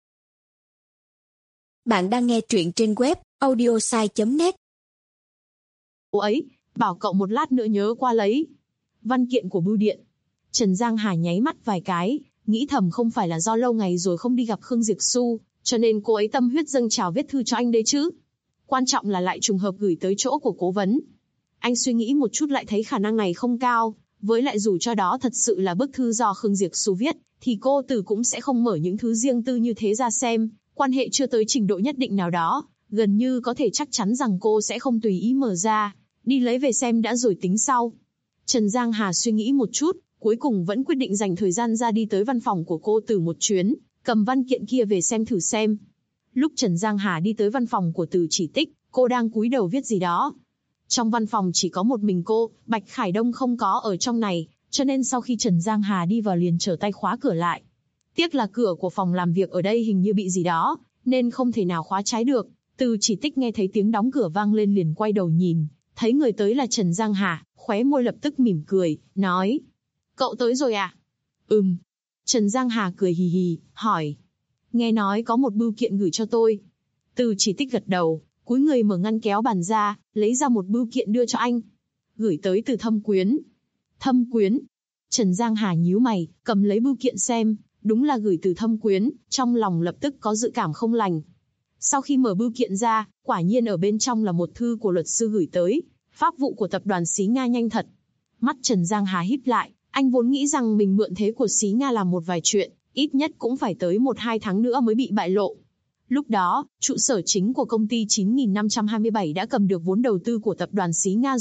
Bạn đang nghe truyện trên web audiosai.net. Cô ấy, bảo cậu một lát nữa nhớ qua lấy. Văn kiện của bưu điện. Trần Giang Hà nháy mắt vài cái, nghĩ thầm không phải là do lâu ngày rồi không đi gặp Khương Diệp Xu, cho nên cô ấy tâm huyết dâng trào viết thư cho anh đấy chứ. Quan trọng là lại trùng hợp gửi tới chỗ của cố vấn. Anh suy nghĩ một chút lại thấy khả năng này không cao, với lại dù cho đó thật sự là bức thư do Khương Diệp Xu viết, thì cô Từ cũng sẽ không mở những thứ riêng tư như thế ra xem, quan hệ chưa tới trình độ nhất định nào đó, gần như có thể chắc chắn rằng cô sẽ không tùy ý mở ra, đi lấy về xem đã rồi tính sau. Trần Giang Hà suy nghĩ một chút, cuối cùng vẫn quyết định dành thời gian ra đi tới văn phòng của cô Từ một chuyến, cầm văn kiện kia về xem thử xem. Lúc Trần Giang Hà đi tới văn phòng của Từ Chỉ Tích, cô đang cúi đầu viết gì đó. Trong văn phòng chỉ có một mình cô, Bạch Khải Đông không có ở trong này, cho nên sau khi Trần Giang Hà đi vào liền trở tay khóa cửa lại. Tiếc là cửa của phòng làm việc ở đây hình như bị gì đó, nên không thể nào khóa trái được. Từ Chỉ Tích nghe thấy tiếng đóng cửa vang lên liền quay đầu nhìn, thấy người tới là Trần Giang Hà, khóe môi lập tức mỉm cười, nói. Cậu tới rồi à? Trần Giang Hà cười hì hì, hỏi. Nghe nói có một bưu kiện gửi cho tôi. Từ Chỉ Tích gật đầu, cúi người mở ngăn kéo bàn ra, lấy ra một bưu kiện đưa cho anh. Gửi tới từ Thâm Quyến. Thâm Quyến? Trần Giang Hà nhíu mày, cầm lấy bưu kiện xem, đúng là gửi từ Thâm Quyến, trong lòng lập tức có dự cảm không lành. Sau khi mở bưu kiện ra, quả nhiên ở bên trong là một thư của luật sư gửi tới, pháp vụ của tập đoàn Xí Nga nhanh thật. Mắt Trần Giang Hà híp lại, anh vốn nghĩ rằng mình mượn thế của Xí Nga làm một vài chuyện, ít nhất cũng phải tới 1-2 tháng nữa mới bị bại lộ. Lúc đó, trụ sở chính của công ty 9527 đã cầm được vốn đầu tư của tập đoàn Xí Nga rồi,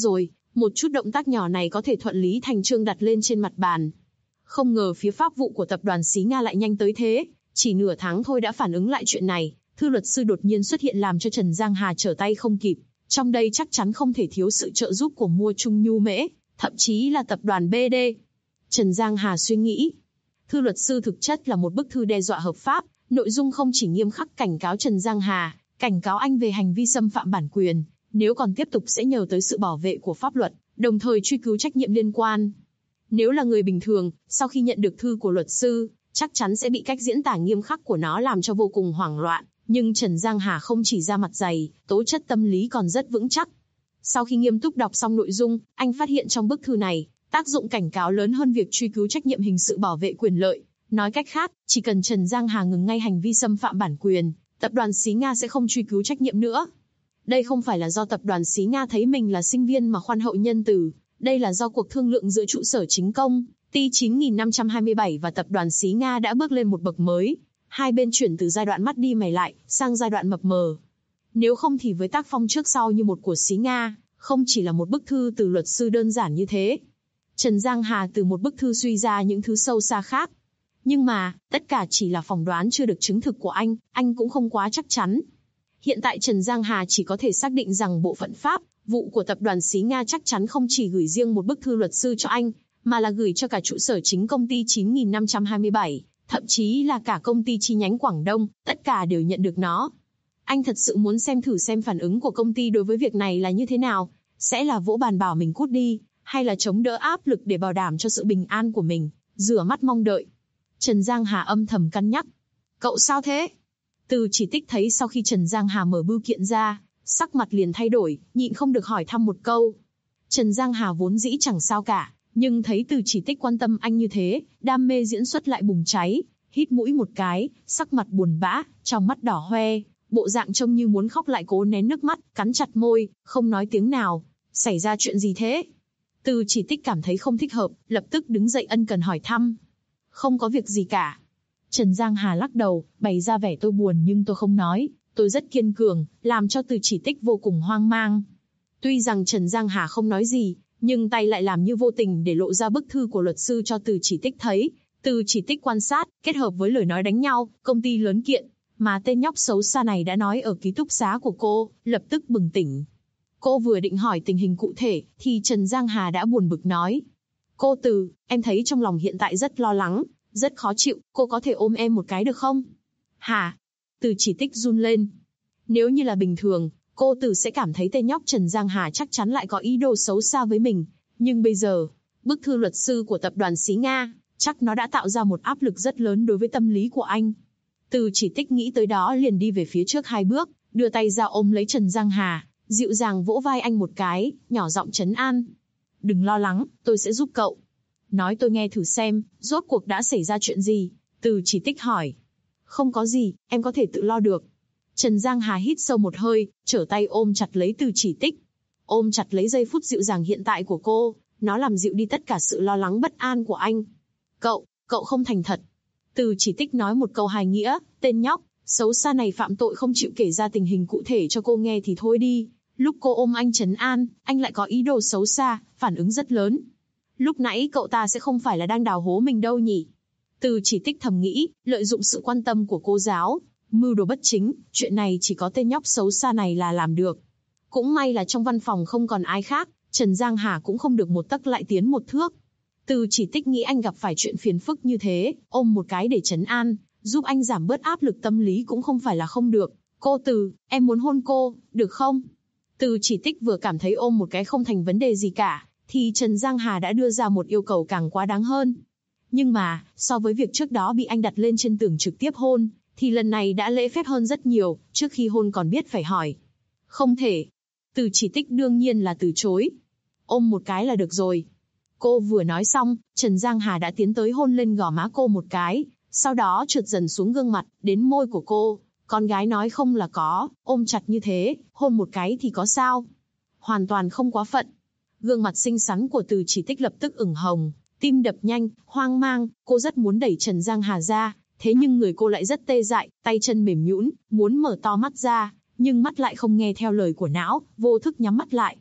Một chút động tác nhỏ này có thể thuận lý thành chương đặt lên trên mặt bàn. Không ngờ phía pháp vụ của tập đoàn Xí Nga lại nhanh tới thế, chỉ nửa tháng thôi đã phản ứng lại chuyện này. Thư luật sư đột nhiên xuất hiện làm cho Trần Giang Hà trở tay không kịp. Trong đây chắc chắn không thể thiếu sự trợ giúp của Mua Trung Nhu Mễ, thậm chí là tập đoàn BD. Trần Giang Hà suy nghĩ. Thư luật sư thực chất là một bức thư đe dọa hợp pháp, nội dung không chỉ nghiêm khắc cảnh cáo Trần Giang Hà, cảnh cáo anh về hành vi xâm phạm bản quyền, nếu còn tiếp tục sẽ nhờ tới sự bảo vệ của pháp luật, đồng thời truy cứu trách nhiệm liên quan. Nếu là người bình thường, sau khi nhận được thư của luật sư, chắc chắn sẽ bị cách diễn tả nghiêm khắc của nó làm cho vô cùng hoảng loạn. Nhưng Trần Giang Hà không chỉ ra mặt dày, tố chất tâm lý còn rất vững chắc. Sau khi nghiêm túc đọc xong nội dung, anh phát hiện trong bức thư này, tác dụng cảnh cáo lớn hơn việc truy cứu trách nhiệm hình sự bảo vệ quyền lợi. Nói cách khác, chỉ cần Trần Giang Hà ngừng ngay hành vi xâm phạm bản quyền, tập đoàn Xí Nga sẽ không truy cứu trách nhiệm nữa. Đây không phải là do tập đoàn Xí Nga thấy mình là sinh viên mà khoan hậu nhân từ, đây là do cuộc thương lượng giữa trụ sở chính công, T9527 và tập đoàn Xí Nga đã bước lên một bậc mới. Hai bên chuyển từ giai đoạn mắt đi mày lại, sang giai đoạn mập mờ. Nếu không thì với tác phong trước sau như một của Xí Nga, không chỉ là một bức thư từ luật sư đơn giản như thế. Trần Giang Hà từ một bức thư suy ra những thứ sâu xa khác. Nhưng mà, tất cả chỉ là phỏng đoán chưa được chứng thực của anh cũng không quá chắc chắn. Hiện tại Trần Giang Hà chỉ có thể xác định rằng bộ phận pháp vụ của tập đoàn Xí Nga chắc chắn không chỉ gửi riêng một bức thư luật sư cho anh, mà là gửi cho cả trụ sở chính công ty 9527. Thậm chí là cả công ty chi nhánh Quảng Đông, tất cả đều nhận được nó. Anh thật sự muốn xem thử xem phản ứng của công ty đối với việc này là như thế nào, sẽ là vỗ bàn bảo mình cút đi, hay là chống đỡ áp lực để bảo đảm cho sự bình an của mình, rửa mắt mong đợi. Trần Giang Hà âm thầm cân nhắc. Cậu sao thế? Từ Chỉ Tích thấy sau khi Trần Giang Hà mở bưu kiện ra, sắc mặt liền thay đổi, nhịn không được hỏi thăm một câu. Trần Giang Hà vốn dĩ chẳng sao cả. Nhưng thấy Từ Chỉ Tích quan tâm anh như thế, đam mê diễn xuất lại bùng cháy, hít mũi một cái, sắc mặt buồn bã, trong mắt đỏ hoe, bộ dạng trông như muốn khóc lại cố nén nước mắt, cắn chặt môi, không nói tiếng nào. Xảy ra chuyện gì thế? Từ Chỉ Tích cảm thấy không thích hợp, lập tức đứng dậy ân cần hỏi thăm. Không có việc gì cả. Trần Giang Hà lắc đầu, bày ra vẻ tôi buồn nhưng tôi không nói, tôi rất kiên cường, làm cho Từ Chỉ Tích vô cùng hoang mang. Tuy rằng Trần Giang Hà không nói gì, nhưng tay lại làm như vô tình để lộ ra bức thư của luật sư cho Từ Chỉ Tích thấy. Từ Chỉ Tích quan sát, kết hợp với lời nói đánh nhau, công ty lớn kiện, mà tên nhóc xấu xa này đã nói ở ký túc xá của cô, lập tức bừng tỉnh. Cô vừa định hỏi tình hình cụ thể, thì Trần Giang Hà đã buồn bực nói. Cô Từ, em thấy trong lòng hiện tại rất lo lắng, rất khó chịu, cô có thể ôm em một cái được không? Hả? Từ Chỉ Tích run lên. Nếu như là bình thường, cô Từ sẽ cảm thấy tên nhóc Trần Giang Hà chắc chắn lại có ý đồ xấu xa với mình. Nhưng bây giờ, bức thư luật sư của tập đoàn Xí Nga, chắc nó đã tạo ra một áp lực rất lớn đối với tâm lý của anh. Từ Chỉ Tích nghĩ tới đó liền đi về phía trước 2 bước, đưa tay ra ôm lấy Trần Giang Hà, dịu dàng vỗ vai anh một cái, nhỏ giọng trấn an. Đừng lo lắng, tôi sẽ giúp cậu. Nói tôi nghe thử xem, rốt cuộc đã xảy ra chuyện gì? Từ Chỉ Tích hỏi. Không có gì, em có thể tự lo được. Trần Giang Hà hít sâu một hơi, trở tay ôm chặt lấy Từ Chỉ Tích. Ôm chặt lấy giây phút dịu dàng hiện tại của cô, nó làm dịu đi tất cả sự lo lắng bất an của anh. Cậu không thành thật. Từ Chỉ Tích nói một câu hài nghĩa, tên nhóc, xấu xa này phạm tội không chịu kể ra tình hình cụ thể cho cô nghe thì thôi đi. Lúc cô ôm anh trấn an, anh lại có ý đồ xấu xa, phản ứng rất lớn. Lúc nãy cậu ta sẽ không phải là đang đào hố mình đâu nhỉ? Từ Chỉ Tích thầm nghĩ, lợi dụng sự quan tâm của cô giáo, mưu đồ bất chính, chuyện này chỉ có tên nhóc xấu xa này là làm được. Cũng may là trong văn phòng không còn ai khác, Trần Giang Hà cũng không được một tấc lại tiến một thước. Từ Chỉ Tích nghĩ anh gặp phải chuyện phiền phức như thế, ôm một cái để trấn an, giúp anh giảm bớt áp lực tâm lý cũng không phải là không được. Cô Từ, em muốn hôn cô, được không? Từ Chỉ Tích vừa cảm thấy ôm một cái không thành vấn đề gì cả, thì Trần Giang Hà đã đưa ra một yêu cầu càng quá đáng hơn. Nhưng mà, so với việc trước đó bị anh đặt lên trên tường trực tiếp hôn, thì lần này đã lễ phép hơn rất nhiều, trước khi hôn còn biết phải hỏi. Không thể. Từ Chỉ Tích đương nhiên là từ chối. Ôm một cái là được rồi. Cô vừa nói xong, Trần Giang Hà đã tiến tới hôn lên gò má cô một cái, sau đó trượt dần xuống gương mặt, đến môi của cô. Con gái nói không là có, ôm chặt như thế, hôn một cái thì có sao? Hoàn toàn không quá phận. Gương mặt xinh xắn của Từ Chỉ Tích lập tức ửng hồng, tim đập nhanh, hoang mang, cô rất muốn đẩy Trần Giang Hà ra, thế nhưng người cô lại rất tê dại, tay chân mềm nhũn, muốn mở to mắt ra, nhưng mắt lại không nghe theo lời của não, vô thức nhắm mắt lại.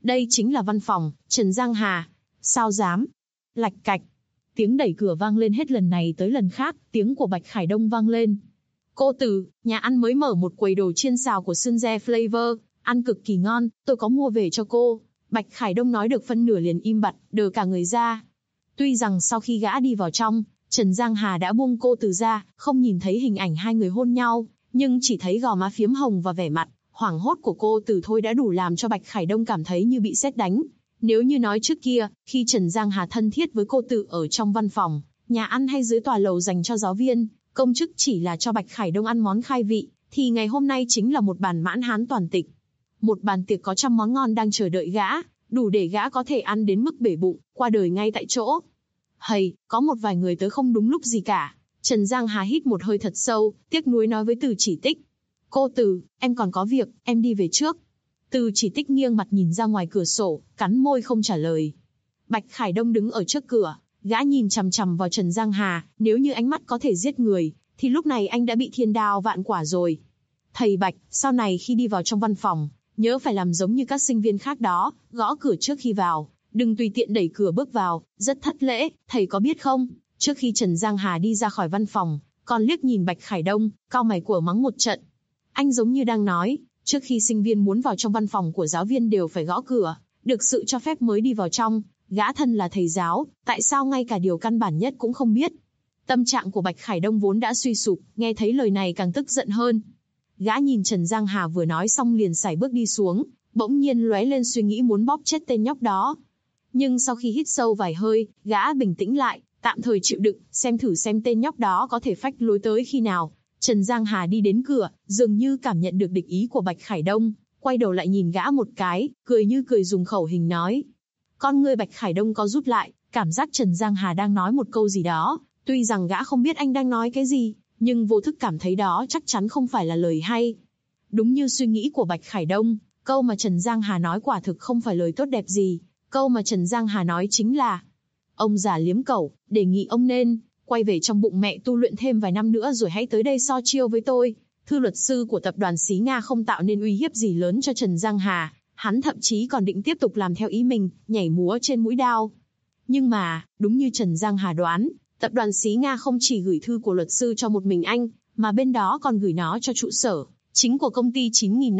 Đây chính là văn phòng, Trần Giang Hà. Sao dám? Lạch cạch. Tiếng đẩy cửa vang lên hết lần này tới lần khác, tiếng của Bạch Khải Đông vang lên. Cô Từ, nhà ăn mới mở một quầy đồ chiên xào của Sunze Flavor, ăn cực kỳ ngon, tôi có mua về cho cô. Bạch Khải Đông nói được phân nửa liền im bặt, đờ cả người ra. Tuy rằng sau khi gã đi vào trong, Trần Giang Hà đã buông cô Từ ra, không nhìn thấy hình ảnh hai người hôn nhau, nhưng chỉ thấy gò má phiếm hồng và vẻ mặt hoảng hốt của cô Từ thôi đã đủ làm cho Bạch Khải Đông cảm thấy như bị sét đánh. Nếu như nói trước kia, khi Trần Giang Hà thân thiết với cô Từ ở trong văn phòng, nhà ăn hay dưới tòa lầu dành cho giáo viên, công chức chỉ là cho Bạch Khải Đông ăn món khai vị, thì ngày hôm nay chính là một bàn mãn hán toàn tịch. Một bàn tiệc có trăm món ngon đang chờ đợi gã, đủ để gã có thể ăn đến mức bể bụng, qua đời ngay tại chỗ. Hầy, có một vài người tới không đúng lúc gì cả. Trần Giang Hà hít một hơi thật sâu, tiếc nuối nói với Từ Chỉ Tích. Cô Từ, em còn có việc, em đi về trước. Từ Chỉ Tích nghiêng mặt nhìn ra ngoài cửa sổ, cắn môi không trả lời. Bạch Khải Đông đứng ở trước cửa, gã nhìn chằm chằm vào Trần Giang Hà, nếu như ánh mắt có thể giết người, thì lúc này anh đã bị thiên đao vạn quả rồi. Thầy Bạch, sau này khi đi vào trong văn phòng, nhớ phải làm giống như các sinh viên khác đó, gõ cửa trước khi vào, đừng tùy tiện đẩy cửa bước vào, rất thất lễ, thầy có biết không? Trước khi Trần Giang Hà đi ra khỏi văn phòng, còn liếc nhìn Bạch Khải Đông, cau mày của mắng một trận. Anh giống như đang nói, trước khi sinh viên muốn vào trong văn phòng của giáo viên đều phải gõ cửa, được sự cho phép mới đi vào trong, gã thân là thầy giáo, tại sao ngay cả điều căn bản nhất cũng không biết? Tâm trạng của Bạch Khải Đông vốn đã suy sụp, nghe thấy lời này càng tức giận hơn. Gã nhìn Trần Giang Hà vừa nói xong liền sải bước đi xuống, bỗng nhiên lóe lên suy nghĩ muốn bóp chết tên nhóc đó. Nhưng sau khi hít sâu vài hơi, gã bình tĩnh lại, tạm thời chịu đựng, xem thử xem tên nhóc đó có thể phách lối tới khi nào. Trần Giang Hà đi đến cửa, dường như cảm nhận được địch ý của Bạch Khải Đông, quay đầu lại nhìn gã một cái, cười như cười dùng khẩu hình nói. Con ngươi Bạch Khải Đông có rút lại, cảm giác Trần Giang Hà đang nói một câu gì đó, tuy rằng gã không biết anh đang nói cái gì, nhưng vô thức cảm thấy đó chắc chắn không phải là lời hay. Đúng như suy nghĩ của Bạch Khải Đông, câu mà Trần Giang Hà nói quả thực không phải lời tốt đẹp gì, câu mà Trần Giang Hà nói chính là: ông già liếm cẩu, đề nghị ông nên quay về trong bụng mẹ tu luyện thêm vài năm nữa rồi hãy tới đây so chiêu với tôi. Thư luật sư của tập đoàn Xí Nga không tạo nên uy hiếp gì lớn cho Trần Giang Hà, hắn thậm chí còn định tiếp tục làm theo ý mình, nhảy múa trên mũi đao. Nhưng mà, đúng như Trần Giang Hà đoán, tập đoàn Xí Nga không chỉ gửi thư của luật sư cho một mình anh, mà bên đó còn gửi nó cho trụ sở chính của công ty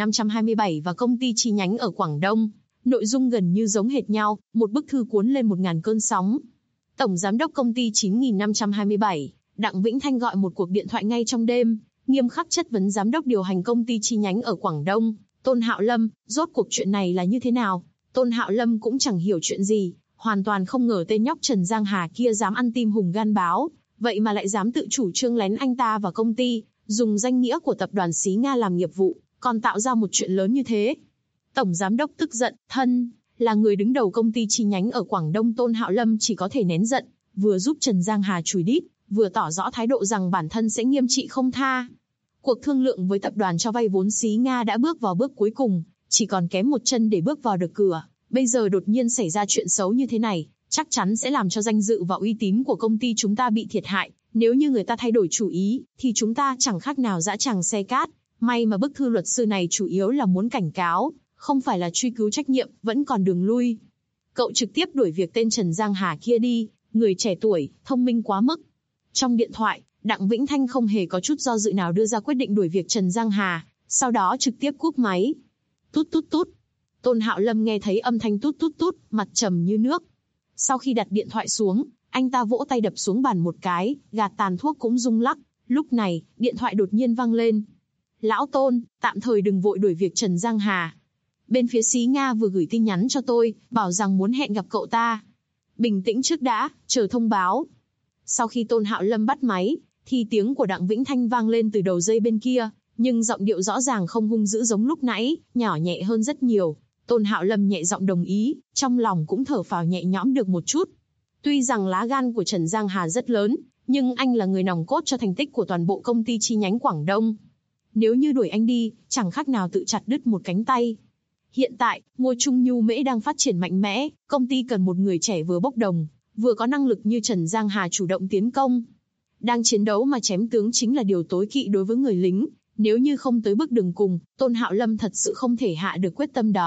9527 và công ty chi nhánh ở Quảng Đông. Nội dung gần như giống hệt nhau, một bức thư cuốn lên 1000 cơn sóng. Tổng giám đốc công ty 9527, Đặng Vĩnh Thanh gọi một cuộc điện thoại ngay trong đêm, nghiêm khắc chất vấn giám đốc điều hành công ty chi nhánh ở Quảng Đông, Tôn Hạo Lâm, rốt cuộc chuyện này là như thế nào? Tôn Hạo Lâm cũng chẳng hiểu chuyện gì, hoàn toàn không ngờ tên nhóc Trần Giang Hà kia dám ăn tim hùng gan báo, vậy mà lại dám tự chủ trương lén anh ta vào công ty, dùng danh nghĩa của tập đoàn Xí Nga làm nghiệp vụ, còn tạo ra một chuyện lớn như thế. Tổng giám đốc tức giận, thân là người đứng đầu công ty chi nhánh ở Quảng Đông Tôn Hạo Lâm chỉ có thể nén giận, vừa giúp Trần Giang Hà chùi đít, vừa tỏ rõ thái độ rằng bản thân sẽ nghiêm trị không tha. Cuộc thương lượng với tập đoàn cho vay vốn Xí Nga đã bước vào bước cuối cùng, chỉ còn kém một chân để bước vào được cửa. Bây giờ đột nhiên xảy ra chuyện xấu như thế này, chắc chắn sẽ làm cho danh dự và uy tín của công ty chúng ta bị thiệt hại. Nếu như người ta thay đổi chủ ý, thì chúng ta chẳng khác nào dã tràng xe cát. May mà bức thư luật sư này chủ yếu là muốn cảnh cáo, không phải là truy cứu trách nhiệm, vẫn còn đường lui. Cậu trực tiếp đuổi việc tên Trần Giang Hà kia đi, người trẻ tuổi, thông minh quá mức. Trong điện thoại, Đặng Vĩnh Thanh không hề có chút do dự nào đưa ra quyết định đuổi việc Trần Giang Hà, sau đó trực tiếp cúp máy. Tút tút tút. Tôn Hạo Lâm nghe thấy âm thanh tút tút tút, mặt trầm như nước. Sau khi đặt điện thoại xuống, anh ta vỗ tay đập xuống bàn một cái, gạt tàn thuốc cũng rung lắc. Lúc này, điện thoại đột nhiên vang lên. Lão Tôn, tạm thời đừng vội đuổi việc Trần Giang Hà. Bên phía Xí Nga vừa gửi tin nhắn cho tôi, bảo rằng muốn hẹn gặp cậu ta. Bình tĩnh trước đã, chờ thông báo. Sau khi Tôn Hạo Lâm bắt máy, thì tiếng của Đặng Vĩnh Thanh vang lên từ đầu dây bên kia, nhưng giọng điệu rõ ràng không hung dữ giống lúc nãy, nhỏ nhẹ hơn rất nhiều. Tôn Hạo Lâm nhẹ giọng đồng ý, trong lòng cũng thở phào nhẹ nhõm được một chút. Tuy rằng lá gan của Trần Giang Hà rất lớn, nhưng anh là người nòng cốt cho thành tích của toàn bộ công ty chi nhánh Quảng Đông. Nếu như đuổi anh đi, chẳng khác nào tự chặt đứt một cánh tay. Hiện tại, Ngô Trung Nhu Mễ đang phát triển mạnh mẽ, công ty cần một người trẻ vừa bốc đồng, vừa có năng lực như Trần Giang Hà chủ động tiến công. Đang chiến đấu mà chém tướng chính là điều tối kỵ đối với người lính, nếu như không tới bước đường cùng, Tôn Hạo Lâm thật sự không thể hạ được quyết tâm đó.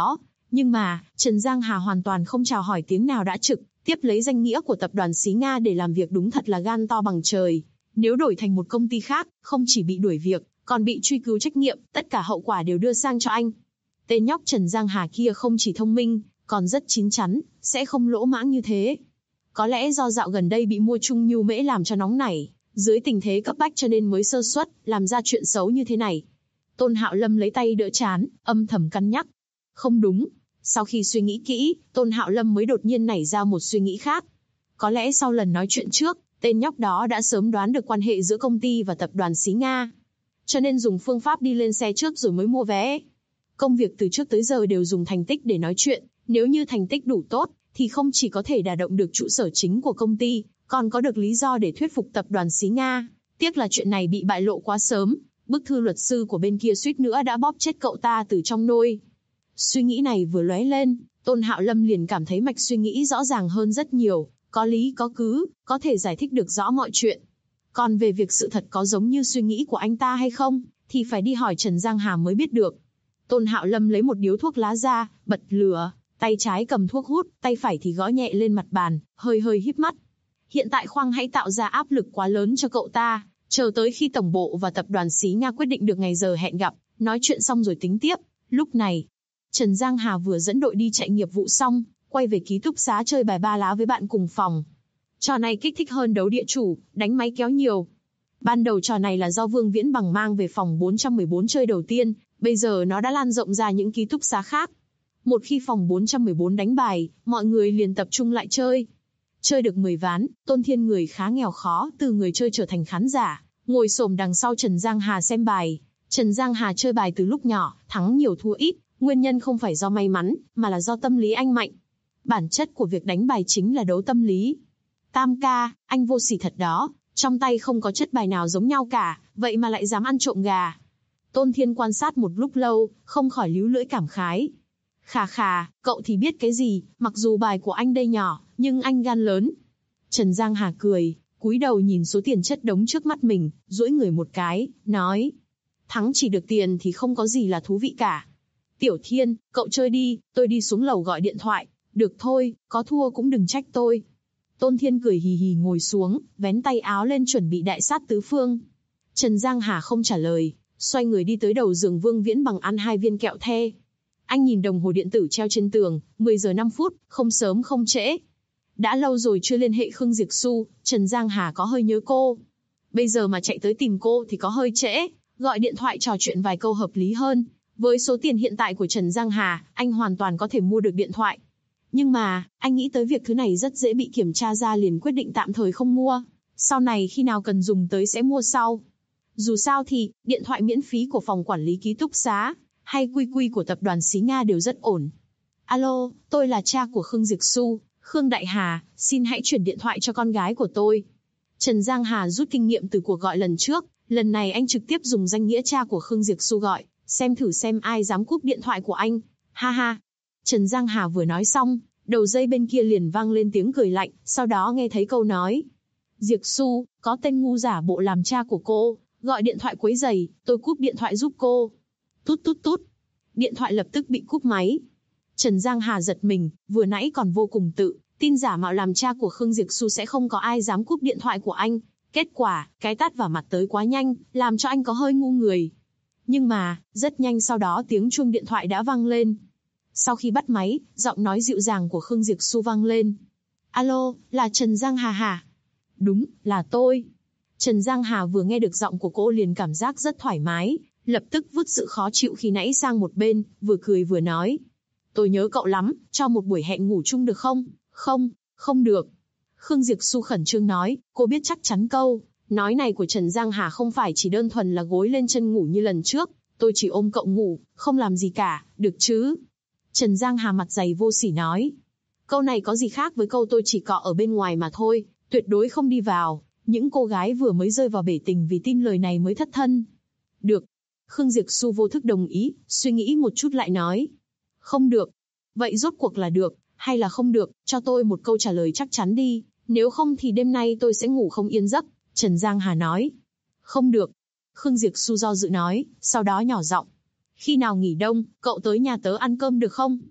Nhưng mà, Trần Giang Hà hoàn toàn không chào hỏi tiếng nào đã trực tiếp lấy danh nghĩa của tập đoàn Xí Nga để làm việc, đúng thật là gan to bằng trời. Nếu đổi thành một công ty khác, không chỉ bị đuổi việc, còn bị truy cứu trách nhiệm, tất cả hậu quả đều đưa sang cho anh. Tên nhóc Trần Giang Hà kia không chỉ thông minh, còn rất chín chắn, sẽ không lỗ mãng như thế. Có lẽ do dạo gần đây bị mua chung nhu mễ làm cho nóng nảy, dưới tình thế cấp bách cho nên mới sơ suất, làm ra chuyện xấu như thế này. Tôn Hạo Lâm lấy tay đỡ trán, âm thầm cân nhắc. Không đúng. Sau khi suy nghĩ kỹ, Tôn Hạo Lâm mới đột nhiên nảy ra một suy nghĩ khác. Có lẽ sau lần nói chuyện trước, tên nhóc đó đã sớm đoán được quan hệ giữa công ty và tập đoàn Xí Nga. Cho nên dùng phương pháp đi lên xe trước rồi mới mua vé. Công việc từ trước tới giờ đều dùng thành tích để nói chuyện, nếu như thành tích đủ tốt, thì không chỉ có thể đả động được trụ sở chính của công ty, còn có được lý do để thuyết phục tập đoàn Xí Nga. Tiếc là chuyện này bị bại lộ quá sớm, bức thư luật sư của bên kia suýt nữa đã bóp chết cậu ta từ trong nôi. Suy nghĩ này vừa lóe lên, Tôn Hạo Lâm liền cảm thấy mạch suy nghĩ rõ ràng hơn rất nhiều, có lý có cứ, có thể giải thích được rõ mọi chuyện. Còn về việc sự thật có giống như suy nghĩ của anh ta hay không, thì phải đi hỏi Trần Giang Hà mới biết được. Tôn Hạo Lâm lấy một điếu thuốc lá ra, bật lửa, tay trái cầm thuốc hút, tay phải thì gõ nhẹ lên mặt bàn, hơi híp mắt. Hiện tại khoang hãy tạo ra áp lực quá lớn cho cậu ta, chờ tới khi tổng bộ và tập đoàn Xí Nga quyết định được ngày giờ hẹn gặp, nói chuyện xong rồi tính tiếp. Lúc này, Trần Giang Hà vừa dẫn đội đi chạy nghiệp vụ xong, quay về ký túc xá chơi bài ba lá với bạn cùng phòng. Trò này kích thích hơn đấu địa chủ, đánh máy kéo nhiều. Ban đầu trò này là do Vương Viễn Bằng mang về phòng 414 chơi đầu tiên, bây giờ nó đã lan rộng ra những ký túc xá khác. Một khi phòng 414 đánh bài, mọi người liền tập trung lại chơi. Chơi được 10 ván, Tôn Thiên người khá nghèo khó, từ người chơi trở thành khán giả, ngồi xổm đằng sau Trần Giang Hà xem bài. Trần Giang Hà chơi bài từ lúc nhỏ, thắng nhiều thua ít, nguyên nhân không phải do may mắn, mà là do tâm lý anh mạnh. Bản chất của việc đánh bài chính là đấu tâm lý. Tam ca, anh vô sỉ thật đó, trong tay không có chất bài nào giống nhau cả, vậy mà lại dám ăn trộm gà. Tôn Thiên quan sát một lúc lâu, không khỏi líu lưỡi cảm khái. Khà, cậu thì biết cái gì, mặc dù bài của anh đây nhỏ, nhưng anh gan lớn. Trần Giang Hà cười, cúi đầu nhìn số tiền chất đống trước mắt mình, duỗi người một cái, nói. Thắng chỉ được tiền thì không có gì là thú vị cả. Tiểu Thiên, cậu chơi đi, tôi đi xuống lầu gọi điện thoại. Được thôi, có thua cũng đừng trách tôi. Tôn Thiên cười hì hì ngồi xuống, vén tay áo lên chuẩn bị đại sát tứ phương. Trần Giang Hà không trả lời, xoay người đi tới đầu giường Vương Viễn Bằng ăn 2 viên kẹo the. Anh nhìn đồng hồ điện tử treo trên tường, 10 giờ 5 phút, không sớm không trễ. Đã lâu rồi chưa liên hệ Khương Diệp Xu, Trần Giang Hà có hơi nhớ cô. Bây giờ mà chạy tới tìm cô thì có hơi trễ, gọi điện thoại trò chuyện vài câu hợp lý hơn. Với số tiền hiện tại của Trần Giang Hà, anh hoàn toàn có thể mua được điện thoại. Nhưng mà, anh nghĩ tới việc thứ này rất dễ bị kiểm tra ra liền quyết định tạm thời không mua. Sau này khi nào cần dùng tới sẽ mua sau. Dù sao thì, điện thoại miễn phí của phòng quản lý ký túc xá, hay QQ của tập đoàn Xí Nga đều rất ổn. Alo, tôi là cha của Khương Diệp Xu, Khương Đại Hà, xin hãy chuyển điện thoại cho con gái của tôi. Trần Giang Hà rút kinh nghiệm từ cuộc gọi lần trước, lần này anh trực tiếp dùng danh nghĩa cha của Khương Diệp Xu gọi, xem thử xem ai dám cúp điện thoại của anh. Ha ha. Trần Giang Hà vừa nói xong, đầu dây bên kia liền vang lên tiếng cười lạnh, sau đó nghe thấy câu nói. Diệp Xu, có tên ngu giả bộ làm cha của cô, gọi điện thoại quấy rầy, tôi cúp điện thoại giúp cô. Tút tút tút. Điện thoại lập tức bị cúp máy. Trần Giang Hà giật mình, vừa nãy còn vô cùng tự tin giả mạo làm cha của Khương Diệp Xu sẽ không có ai dám cúp điện thoại của anh. Kết quả, cái tát vào mặt tới quá nhanh, làm cho anh có hơi ngu người. Nhưng mà, rất nhanh sau đó tiếng chuông điện thoại đã vang lên. Sau khi bắt máy, giọng nói dịu dàng của Khương Diệp Xu vang lên. Alo, là Trần Giang Hà hả? Đúng, là tôi. Trần Giang Hà vừa nghe được giọng của cô liền cảm giác rất thoải mái, lập tức vứt sự khó chịu khi nãy sang một bên, vừa cười vừa nói. Tôi nhớ cậu lắm, cho một buổi hẹn ngủ chung được không? Không được. Khương Diệp Xu khẩn trương nói, cô biết chắc chắn câu nói này của Trần Giang Hà không phải chỉ đơn thuần là gối lên chân ngủ như lần trước, tôi chỉ ôm cậu ngủ, không làm gì cả, được chứ? Trần Giang Hà mặt dày vô sỉ nói. Câu này có gì khác với câu tôi chỉ cọ ở bên ngoài mà thôi, tuyệt đối không đi vào. Những cô gái vừa mới rơi vào bể tình vì tin lời này mới thất thân. Được. Khương Diệp Xu vô thức đồng ý, suy nghĩ một chút lại nói. Không được. Vậy rốt cuộc là được, hay là không được, cho tôi một câu trả lời chắc chắn đi, nếu không thì đêm nay tôi sẽ ngủ không yên giấc, Trần Giang Hà nói. Không được. Khương Diệp Xu do dự nói, sau đó nhỏ giọng. Khi nào nghỉ đông, cậu tới nhà tớ ăn cơm được không?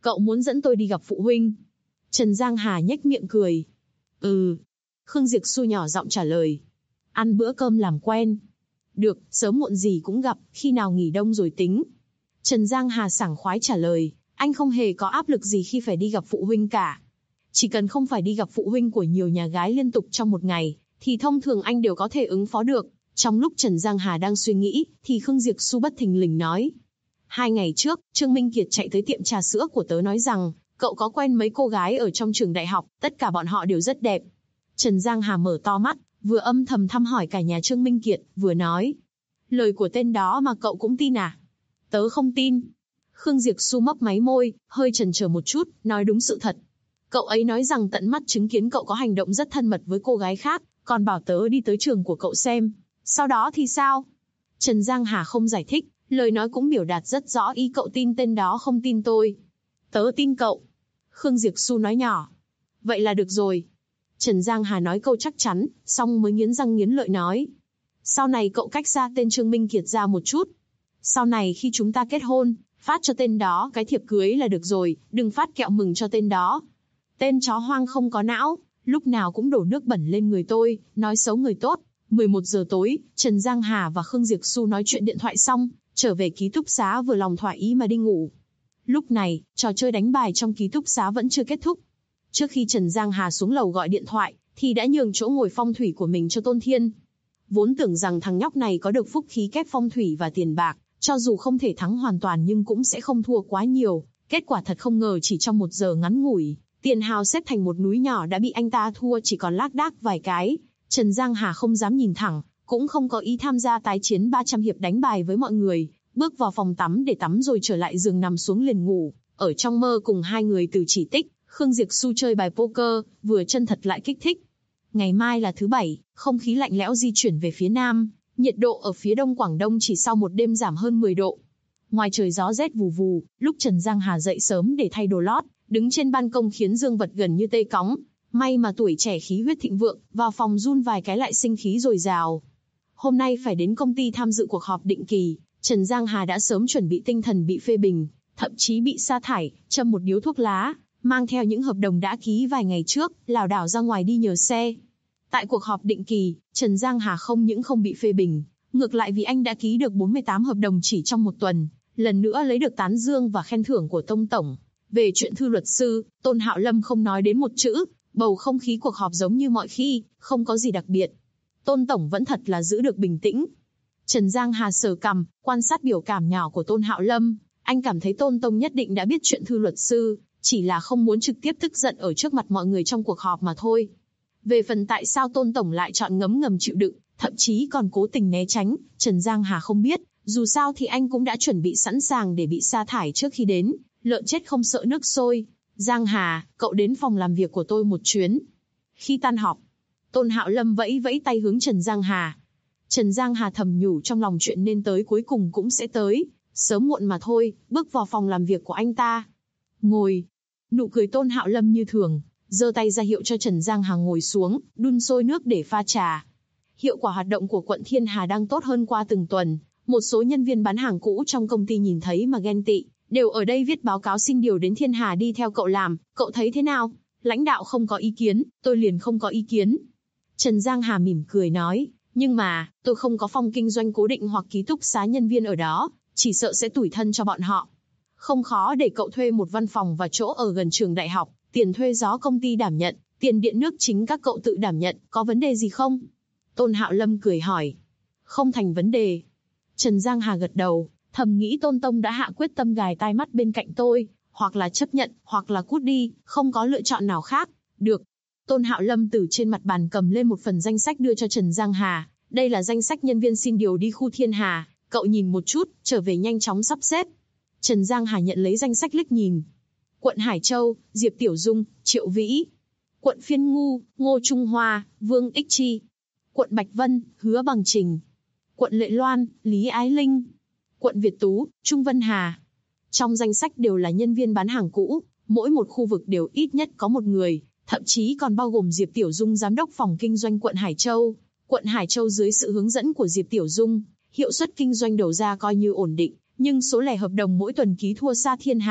Cậu muốn dẫn tôi đi gặp phụ huynh? Trần Giang Hà nhếch miệng cười. Ừ. Khương Diệp Xu nhỏ giọng trả lời. Ăn bữa cơm làm quen. Được, sớm muộn gì cũng gặp, khi nào nghỉ đông rồi tính. Trần Giang Hà sảng khoái trả lời, anh không hề có áp lực gì khi phải đi gặp phụ huynh cả. Chỉ cần không phải đi gặp phụ huynh của nhiều nhà gái liên tục trong một ngày, thì thông thường anh đều có thể ứng phó được. Trong lúc Trần Giang Hà đang suy nghĩ, thì Khương Diệp Xu bất thình lình nói. 2 ngày trước, Trương Minh Kiệt chạy tới tiệm trà sữa của tớ nói rằng, cậu có quen mấy cô gái ở trong trường đại học, tất cả bọn họ đều rất đẹp. Trần Giang Hà mở to mắt, vừa âm thầm thăm hỏi cả nhà Trương Minh Kiệt, vừa nói. Lời của tên đó mà cậu cũng tin à? Tớ không tin. Khương Diệp Xu mấp máy môi, hơi chần chờ một chút, nói đúng sự thật. Cậu ấy nói rằng tận mắt chứng kiến cậu có hành động rất thân mật với cô gái khác, còn bảo tớ đi tới trường của cậu xem. Sau đó thì sao? Trần Giang Hà không giải thích, lời nói cũng biểu đạt rất rõ ý cậu tin tên đó không tin tôi. Tớ tin cậu. Khương Diệp Xu nói nhỏ. Vậy là được rồi. Trần Giang Hà nói câu chắc chắn, xong mới nghiến răng nghiến lợi nói. Sau này cậu cách xa tên Trương Minh Kiệt ra một chút. Sau này khi chúng ta kết hôn, phát cho tên đó cái thiệp cưới là được rồi, đừng phát kẹo mừng cho tên đó. Tên chó hoang không có não, lúc nào cũng đổ nước bẩn lên người tôi, nói xấu người tốt. 11 giờ tối, Trần Giang Hà và Khương Diệp Xu nói chuyện điện thoại xong, trở về ký túc xá vừa lòng thỏa ý mà đi ngủ. Lúc này, trò chơi đánh bài trong ký túc xá vẫn chưa kết thúc. Trước khi Trần Giang Hà xuống lầu gọi điện thoại, thì đã nhường chỗ ngồi phong thủy của mình cho Tôn Thiên. Vốn tưởng rằng thằng nhóc này có được phúc khí kép phong thủy và tiền bạc, cho dù không thể thắng hoàn toàn nhưng cũng sẽ không thua quá nhiều. Kết quả thật không ngờ chỉ trong 1 giờ ngắn ngủi, tiền hào xếp thành một núi nhỏ đã bị anh ta thua chỉ còn lác đác vài cái. Trần Giang Hà không dám nhìn thẳng, cũng không có ý tham gia tái chiến 300 hiệp đánh bài với mọi người, bước vào phòng tắm để tắm rồi trở lại giường nằm xuống liền ngủ. Ở trong mơ cùng hai người từ chỉ tích, Khương Diệp Xu chơi bài poker, vừa chân thật lại kích thích. Ngày mai là thứ Bảy, không khí lạnh lẽo di chuyển về phía Nam, nhiệt độ ở phía đông Quảng Đông chỉ sau một đêm giảm hơn 10 độ. Ngoài trời gió rét vù vù, lúc Trần Giang Hà dậy sớm để thay đồ lót, đứng trên ban công khiến dương vật gần như tê cóng. May mà tuổi trẻ khí huyết thịnh vượng, vào phòng run vài cái lại sinh khí dồi dào. Hôm nay phải đến công ty tham dự cuộc họp định kỳ, Trần Giang Hà đã sớm chuẩn bị tinh thần bị phê bình, thậm chí bị sa thải, châm một điếu thuốc lá, mang theo những hợp đồng đã ký vài ngày trước, lảo đảo ra ngoài đi nhờ xe. Tại cuộc họp định kỳ, Trần Giang Hà không những không bị phê bình, ngược lại vì anh đã ký được 48 hợp đồng chỉ trong một tuần, lần nữa lấy được tán dương và khen thưởng của Tông Tổng. Về chuyện thư luật sư, Tôn Hạo Lâm không nói đến một chữ, bầu không khí cuộc họp giống như mọi khi, không có gì đặc biệt. Tôn Tổng vẫn thật là giữ được bình tĩnh. Trần Giang Hà sờ cằm, quan sát biểu cảm nhỏ của Tôn Hạo Lâm, anh cảm thấy Tôn Tông nhất định đã biết chuyện thư luật sư, chỉ là không muốn trực tiếp tức giận ở trước mặt mọi người trong cuộc họp mà thôi. Về phần tại sao Tôn Tổng lại chọn ngấm ngầm chịu đựng, thậm chí còn cố tình né tránh, Trần Giang Hà không biết, dù sao thì anh cũng đã chuẩn bị sẵn sàng để bị sa thải trước khi đến, lợn chết không sợ nước sôi. Giang Hà, cậu đến phòng làm việc của tôi một chuyến. Khi tan họp, Tôn Hạo Lâm vẫy vẫy tay hướng Trần Giang Hà. Trần Giang Hà thầm nhủ trong lòng chuyện nên tới cuối cùng cũng sẽ tới, sớm muộn mà thôi, bước vào phòng làm việc của anh ta. Ngồi. Nụ cười Tôn Hạo Lâm như thường, giơ tay ra hiệu cho Trần Giang Hà ngồi xuống, đun sôi nước để pha trà. Hiệu quả hoạt động của quận Thiên Hà đang tốt hơn qua từng tuần, một số nhân viên bán hàng cũ trong công ty nhìn thấy mà ghen tị, đều ở đây viết báo cáo xin điều đến Thiên Hà đi theo cậu làm, cậu thấy thế nào? Lãnh đạo không có ý kiến, tôi liền không có ý kiến. Trần Giang Hà mỉm cười nói, nhưng mà, tôi không có phòng kinh doanh cố định hoặc ký túc xá nhân viên ở đó, chỉ sợ sẽ tủi thân cho bọn họ. Không khó để cậu thuê một văn phòng và chỗ ở gần trường đại học, tiền thuê gió công ty đảm nhận, tiền điện nước chính các cậu tự đảm nhận, có vấn đề gì không? Tôn Hạo Lâm cười hỏi. Không thành vấn đề. Trần Giang Hà gật đầu, thầm nghĩ Tôn Tông đã hạ quyết tâm gài tai mắt bên cạnh tôi, hoặc là chấp nhận, hoặc là cút đi, không có lựa chọn nào khác. Được. Tôn Hạo Lâm từ trên mặt bàn cầm lên một phần danh sách đưa cho Trần Giang Hà. Đây là danh sách nhân viên xin điều đi khu Thiên Hà, cậu nhìn một chút, trở về nhanh chóng sắp xếp. Trần Giang Hà nhận lấy danh sách liếc nhìn. Quận Hải Châu, Diệp Tiểu Dung, Triệu Vĩ. Quận Phiên Ngu, Ngô Trung Hoa, Vương Ích Chi. Quận Bạch Vân, Hứa Bằng Trình. Quận Lệ Loan, Lý Ái Linh. Quận Việt Tú, Trung Vân Hà. Trong danh sách đều là nhân viên bán hàng cũ, mỗi một khu vực đều ít nhất có một người, thậm chí còn bao gồm Diệp Tiểu Dung giám đốc phòng kinh doanh quận Hải Châu. Quận Hải Châu dưới sự hướng dẫn của Diệp Tiểu Dung, hiệu suất kinh doanh đầu ra coi như ổn định, nhưng số lẻ hợp đồng mỗi tuần ký thua xa Thiên Hà,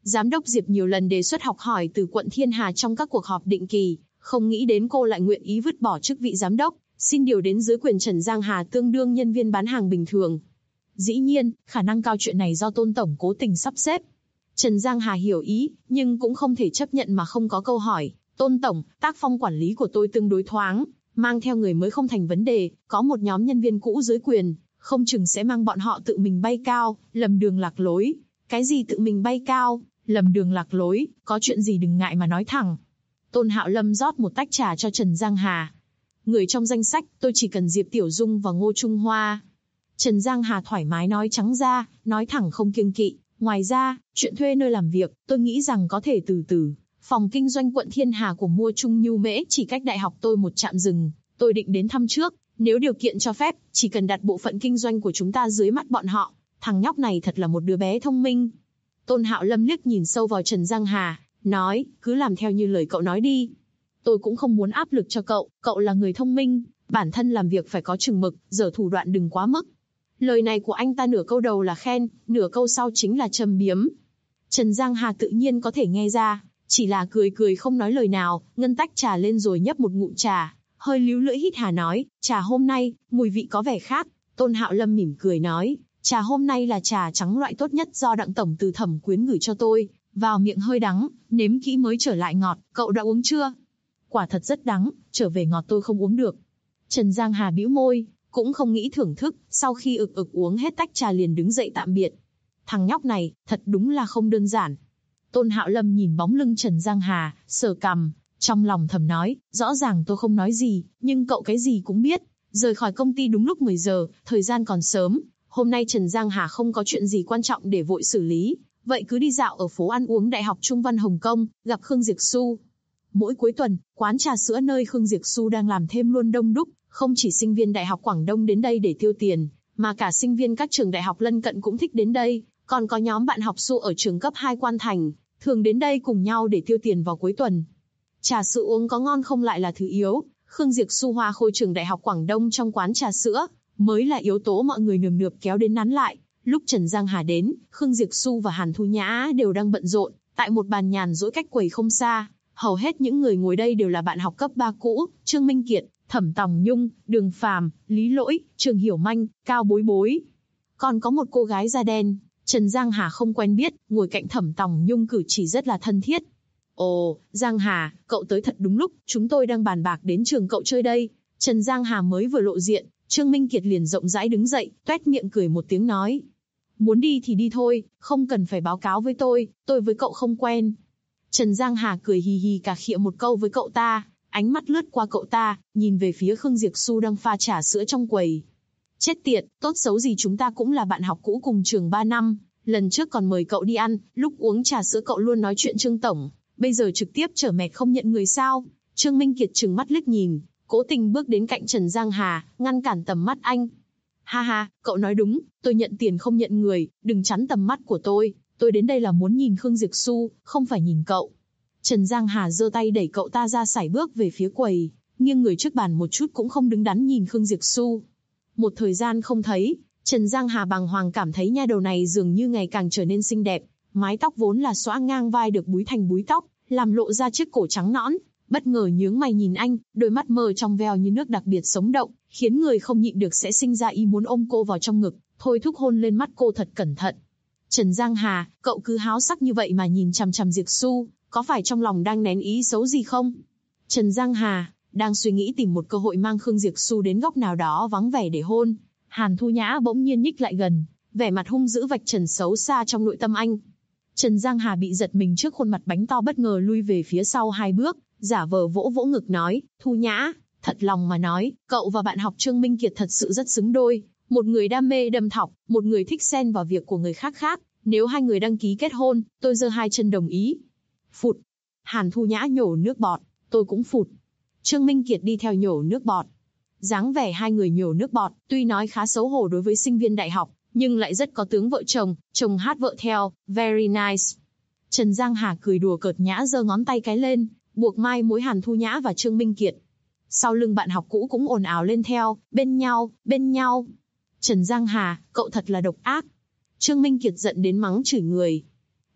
Giám đốc Diệp nhiều lần đề xuất học hỏi từ quận Thiên Hà trong các cuộc họp định kỳ, không nghĩ đến cô lại nguyện ý vứt bỏ chức vị giám đốc, xin điều đến dưới quyền Trần Giang Hà tương đương nhân viên bán hàng bình thường. Dĩ nhiên, khả năng cao chuyện này do Tôn tổng cố tình sắp xếp. Trần Giang Hà hiểu ý, nhưng cũng không thể chấp nhận mà không có câu hỏi. Tôn tổng, tác phong quản lý của tôi tương đối thoáng, mang theo người mới không thành vấn đề, có một nhóm nhân viên cũ dưới quyền, không chừng sẽ mang bọn họ tự mình bay cao, lầm đường lạc lối. Cái gì tự mình bay cao, lầm đường lạc lối, có chuyện gì đừng ngại mà nói thẳng. Tôn Hạo Lâm rót một tách trà cho Trần Giang Hà. Người trong danh sách, tôi chỉ cần Diệp Tiểu Dung và Ngô Trung Hoa. Trần Giang Hà thoải mái nói trắng ra, nói thẳng không kiêng kỵ. Ngoài ra, chuyện thuê nơi làm việc, tôi nghĩ rằng có thể từ từ. Phòng kinh doanh quận Thiên Hà của Mua Trung Nhu Mễ chỉ cách đại học tôi một trạm dừng. Tôi định đến thăm trước, nếu điều kiện cho phép, chỉ cần đặt bộ phận kinh doanh của chúng ta dưới mắt bọn họ. Thằng nhóc này thật là một đứa bé thông minh. Tôn Hạo Lâm liếc nhìn sâu vào Trần Giang Hà, nói, cứ làm theo như lời cậu nói đi. Tôi cũng không muốn áp lực cho cậu là người thông minh, bản thân làm việc phải có chừng mực, giở thủ đoạn đừng quá mức. Lời này của anh ta nửa câu đầu là khen, nửa câu sau chính là châm biếm. Trần Giang Hà tự nhiên có thể nghe ra, chỉ là cười không nói lời nào, ngân tách trà lên rồi nhấp một ngụm trà, hơi líu lưỡi hít hà nói, trà hôm nay, mùi vị có vẻ khác. Tôn Hạo Lâm mỉm cười nói, trà hôm nay là trà trắng loại tốt nhất do Đặng tổng từ Thẩm Quyến gửi cho tôi, vào miệng hơi đắng, nếm kỹ mới trở lại ngọt, cậu đã uống chưa? Quả thật rất đắng, trở về ngọt tôi không uống được. Trần Giang Hà bĩu môi, cũng không nghĩ thưởng thức, sau khi ực uống hết tách trà liền đứng dậy tạm biệt. Thằng nhóc này, thật đúng là không đơn giản. Tôn Hạo Lâm nhìn bóng lưng Trần Giang Hà, sờ cằm, trong lòng thầm nói, rõ ràng tôi không nói gì, nhưng cậu cái gì cũng biết. Rời khỏi công ty đúng lúc 10 giờ, thời gian còn sớm, hôm nay Trần Giang Hà không có chuyện gì quan trọng để vội xử lý, vậy cứ đi dạo ở phố ăn uống Đại học Trung Văn Hồng Kông, gặp Khương Diệp Xu. Mỗi cuối tuần, quán trà sữa nơi Khương Diệp Xu đang làm thêm luôn đông đúc, không chỉ sinh viên Đại học Quảng Đông đến đây để tiêu tiền, mà cả sinh viên các trường đại học lân cận cũng thích đến đây, còn có nhóm bạn học Xu ở trường cấp 2 Quan Thành, thường đến đây cùng nhau để tiêu tiền vào cuối tuần. Trà sữa uống có ngon không lại là thứ yếu, Khương Diệp Xu hoa khôi trường Đại học Quảng Đông trong quán trà sữa, mới là yếu tố mọi người nườm nượp kéo đến nắn lại. Lúc Trần Giang Hà đến, Khương Diệp Xu và Hàn Thu Nhã đều đang bận rộn, tại một bàn nhàn rỗi cách quầy không xa. Hầu hết những người ngồi đây đều là bạn học cấp 3 cũ, Trương Minh Kiệt, Thẩm Tòng Nhung, Đường Phàm, Lý Lỗi, Trường Hiểu Manh, Cao Bối Bối. Còn có một cô gái da đen, Trần Giang Hà không quen biết, ngồi cạnh Thẩm Tòng Nhung cử chỉ rất là thân thiết. Ồ, Giang Hà, cậu tới thật đúng lúc, chúng tôi đang bàn bạc đến trường cậu chơi đây. Trần Giang Hà mới vừa lộ diện, Trương Minh Kiệt liền rộng rãi đứng dậy, toét miệng cười một tiếng nói. Muốn đi thì đi thôi, không cần phải báo cáo với tôi với cậu không quen. Trần Giang Hà cười hì hì cà khịa một câu với cậu ta, ánh mắt lướt qua cậu ta, nhìn về phía Khương Diệp Xu đang pha trà sữa trong quầy. Chết tiệt, tốt xấu gì chúng ta cũng là bạn học cũ cùng trường 3 năm, lần trước còn mời cậu đi ăn, lúc uống trà sữa cậu luôn nói chuyện Trương tổng, bây giờ trực tiếp trở mẹt không nhận người sao? Trương Minh Kiệt trừng mắt liếc nhìn, cố tình bước đến cạnh Trần Giang Hà, ngăn cản tầm mắt anh. Ha ha, cậu nói đúng, tôi nhận tiền không nhận người, đừng chắn tầm mắt của tôi đến đây là muốn nhìn Khương Diệp Xu, không phải nhìn cậu. Trần Giang Hà giơ tay đẩy cậu ta ra sải bước về phía quầy, nghiêng người trước bàn một chút cũng không đứng đắn nhìn Khương Diệp Xu. Một thời gian không thấy, Trần Giang Hà bàng hoàng cảm thấy nha đầu này dường như ngày càng trở nên xinh đẹp, mái tóc vốn là xõa ngang vai được búi thành búi tóc, làm lộ ra chiếc cổ trắng nõn, bất ngờ nhướng mày nhìn anh, đôi mắt mờ trong veo như nước đặc biệt sống động, khiến người không nhịn được sẽ sinh ra ý muốn ôm cô vào trong ngực, thôi thúc hôn lên mắt cô thật cẩn thận. Trần Giang Hà, cậu cứ háo sắc như vậy mà nhìn chằm chằm Diệp Xu, có phải trong lòng đang nén ý xấu gì không? Trần Giang Hà đang suy nghĩ tìm một cơ hội mang Khương Diệp Xu đến góc nào đó vắng vẻ để hôn. Hàn Thu Nhã bỗng nhiên nhích lại gần, vẻ mặt hung dữ vạch trần xấu xa trong nội tâm anh. Trần Giang Hà bị giật mình trước khuôn mặt bánh to bất ngờ lui về phía sau 2 bước, giả vờ vỗ vỗ ngực nói, Thu Nhã, thật lòng mà nói, cậu và bạn học Trương Minh Kiệt thật sự rất xứng đôi. Một người đam mê đâm thọc, một người thích xen vào việc của người khác khác. Nếu hai người đăng ký kết hôn, tôi giơ 2 chân đồng ý. Phụt. Hàn Thu Nhã nhổ nước bọt, tôi cũng phụt. Trương Minh Kiệt đi theo nhổ nước bọt. Dáng vẻ hai người nhổ nước bọt, tuy nói khá xấu hổ đối với sinh viên đại học, nhưng lại rất có tướng vợ chồng, chồng hát vợ theo, very nice. Trần Giang Hà cười đùa cợt nhã giơ ngón tay cái lên, buộc mai mối Hàn Thu Nhã và Trương Minh Kiệt. Sau lưng bạn học cũ cũng ồn ào lên theo, bên nhau. Trần Giang Hà, cậu thật là độc ác. Trương Minh Kiệt giận đến mắng chửi người.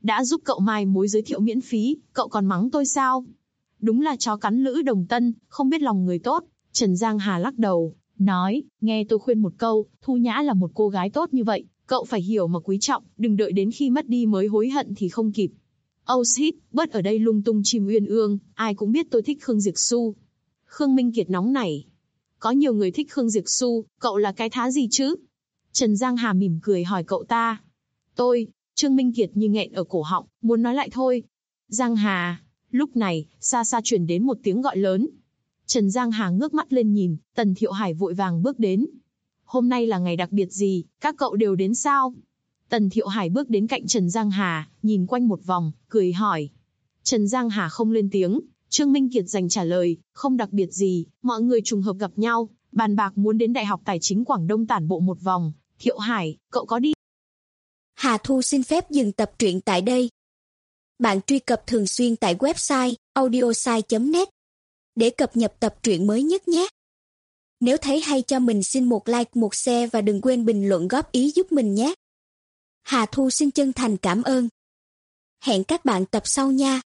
đã giúp cậu mai mối giới thiệu miễn phí, cậu còn mắng tôi sao? Đúng là chó cắn lữ đồng tân, không biết lòng người tốt. Trần Giang Hà lắc đầu, nói, nghe tôi khuyên một câu, Thu Nhã là một cô gái tốt như vậy, cậu phải hiểu mà quý trọng, đừng đợi đến khi mất đi mới hối hận thì không kịp. Hít, bớt ở đây lung tung chim uyên ương, ai cũng biết tôi thích Khương Diệp Xu. Khương Minh Kiệt nóng nảy. Có nhiều người thích Khương Diệp Xu, cậu là cái thá gì chứ? Trần Giang Hà mỉm cười hỏi cậu ta. Trương Minh Kiệt như nghẹn ở cổ họng, muốn nói lại thôi. Giang Hà, lúc này, xa xa truyền đến một tiếng gọi lớn. Trần Giang Hà ngước mắt lên nhìn, Tần Thiệu Hải vội vàng bước đến. Hôm nay là ngày đặc biệt gì, các cậu đều đến sao? Tần Thiệu Hải bước đến cạnh Trần Giang Hà, nhìn quanh một vòng, cười hỏi. Trần Giang Hà không lên tiếng, Trương Minh Kiệt dành trả lời, không đặc biệt gì, mọi người trùng hợp gặp nhau, bàn bạc muốn đến Đại học Tài chính Quảng Đông tản bộ một vòng. Thiệu Hải, cậu có đi? Hà Thu xin phép dừng tập truyện tại đây. Bạn truy cập thường xuyên tại website audiosai.net để cập nhật tập truyện mới nhất nhé. Nếu thấy hay cho mình xin một like, một share và đừng quên bình luận góp ý giúp mình nhé. Hà Thu xin chân thành cảm ơn. Hẹn các bạn tập sau nha.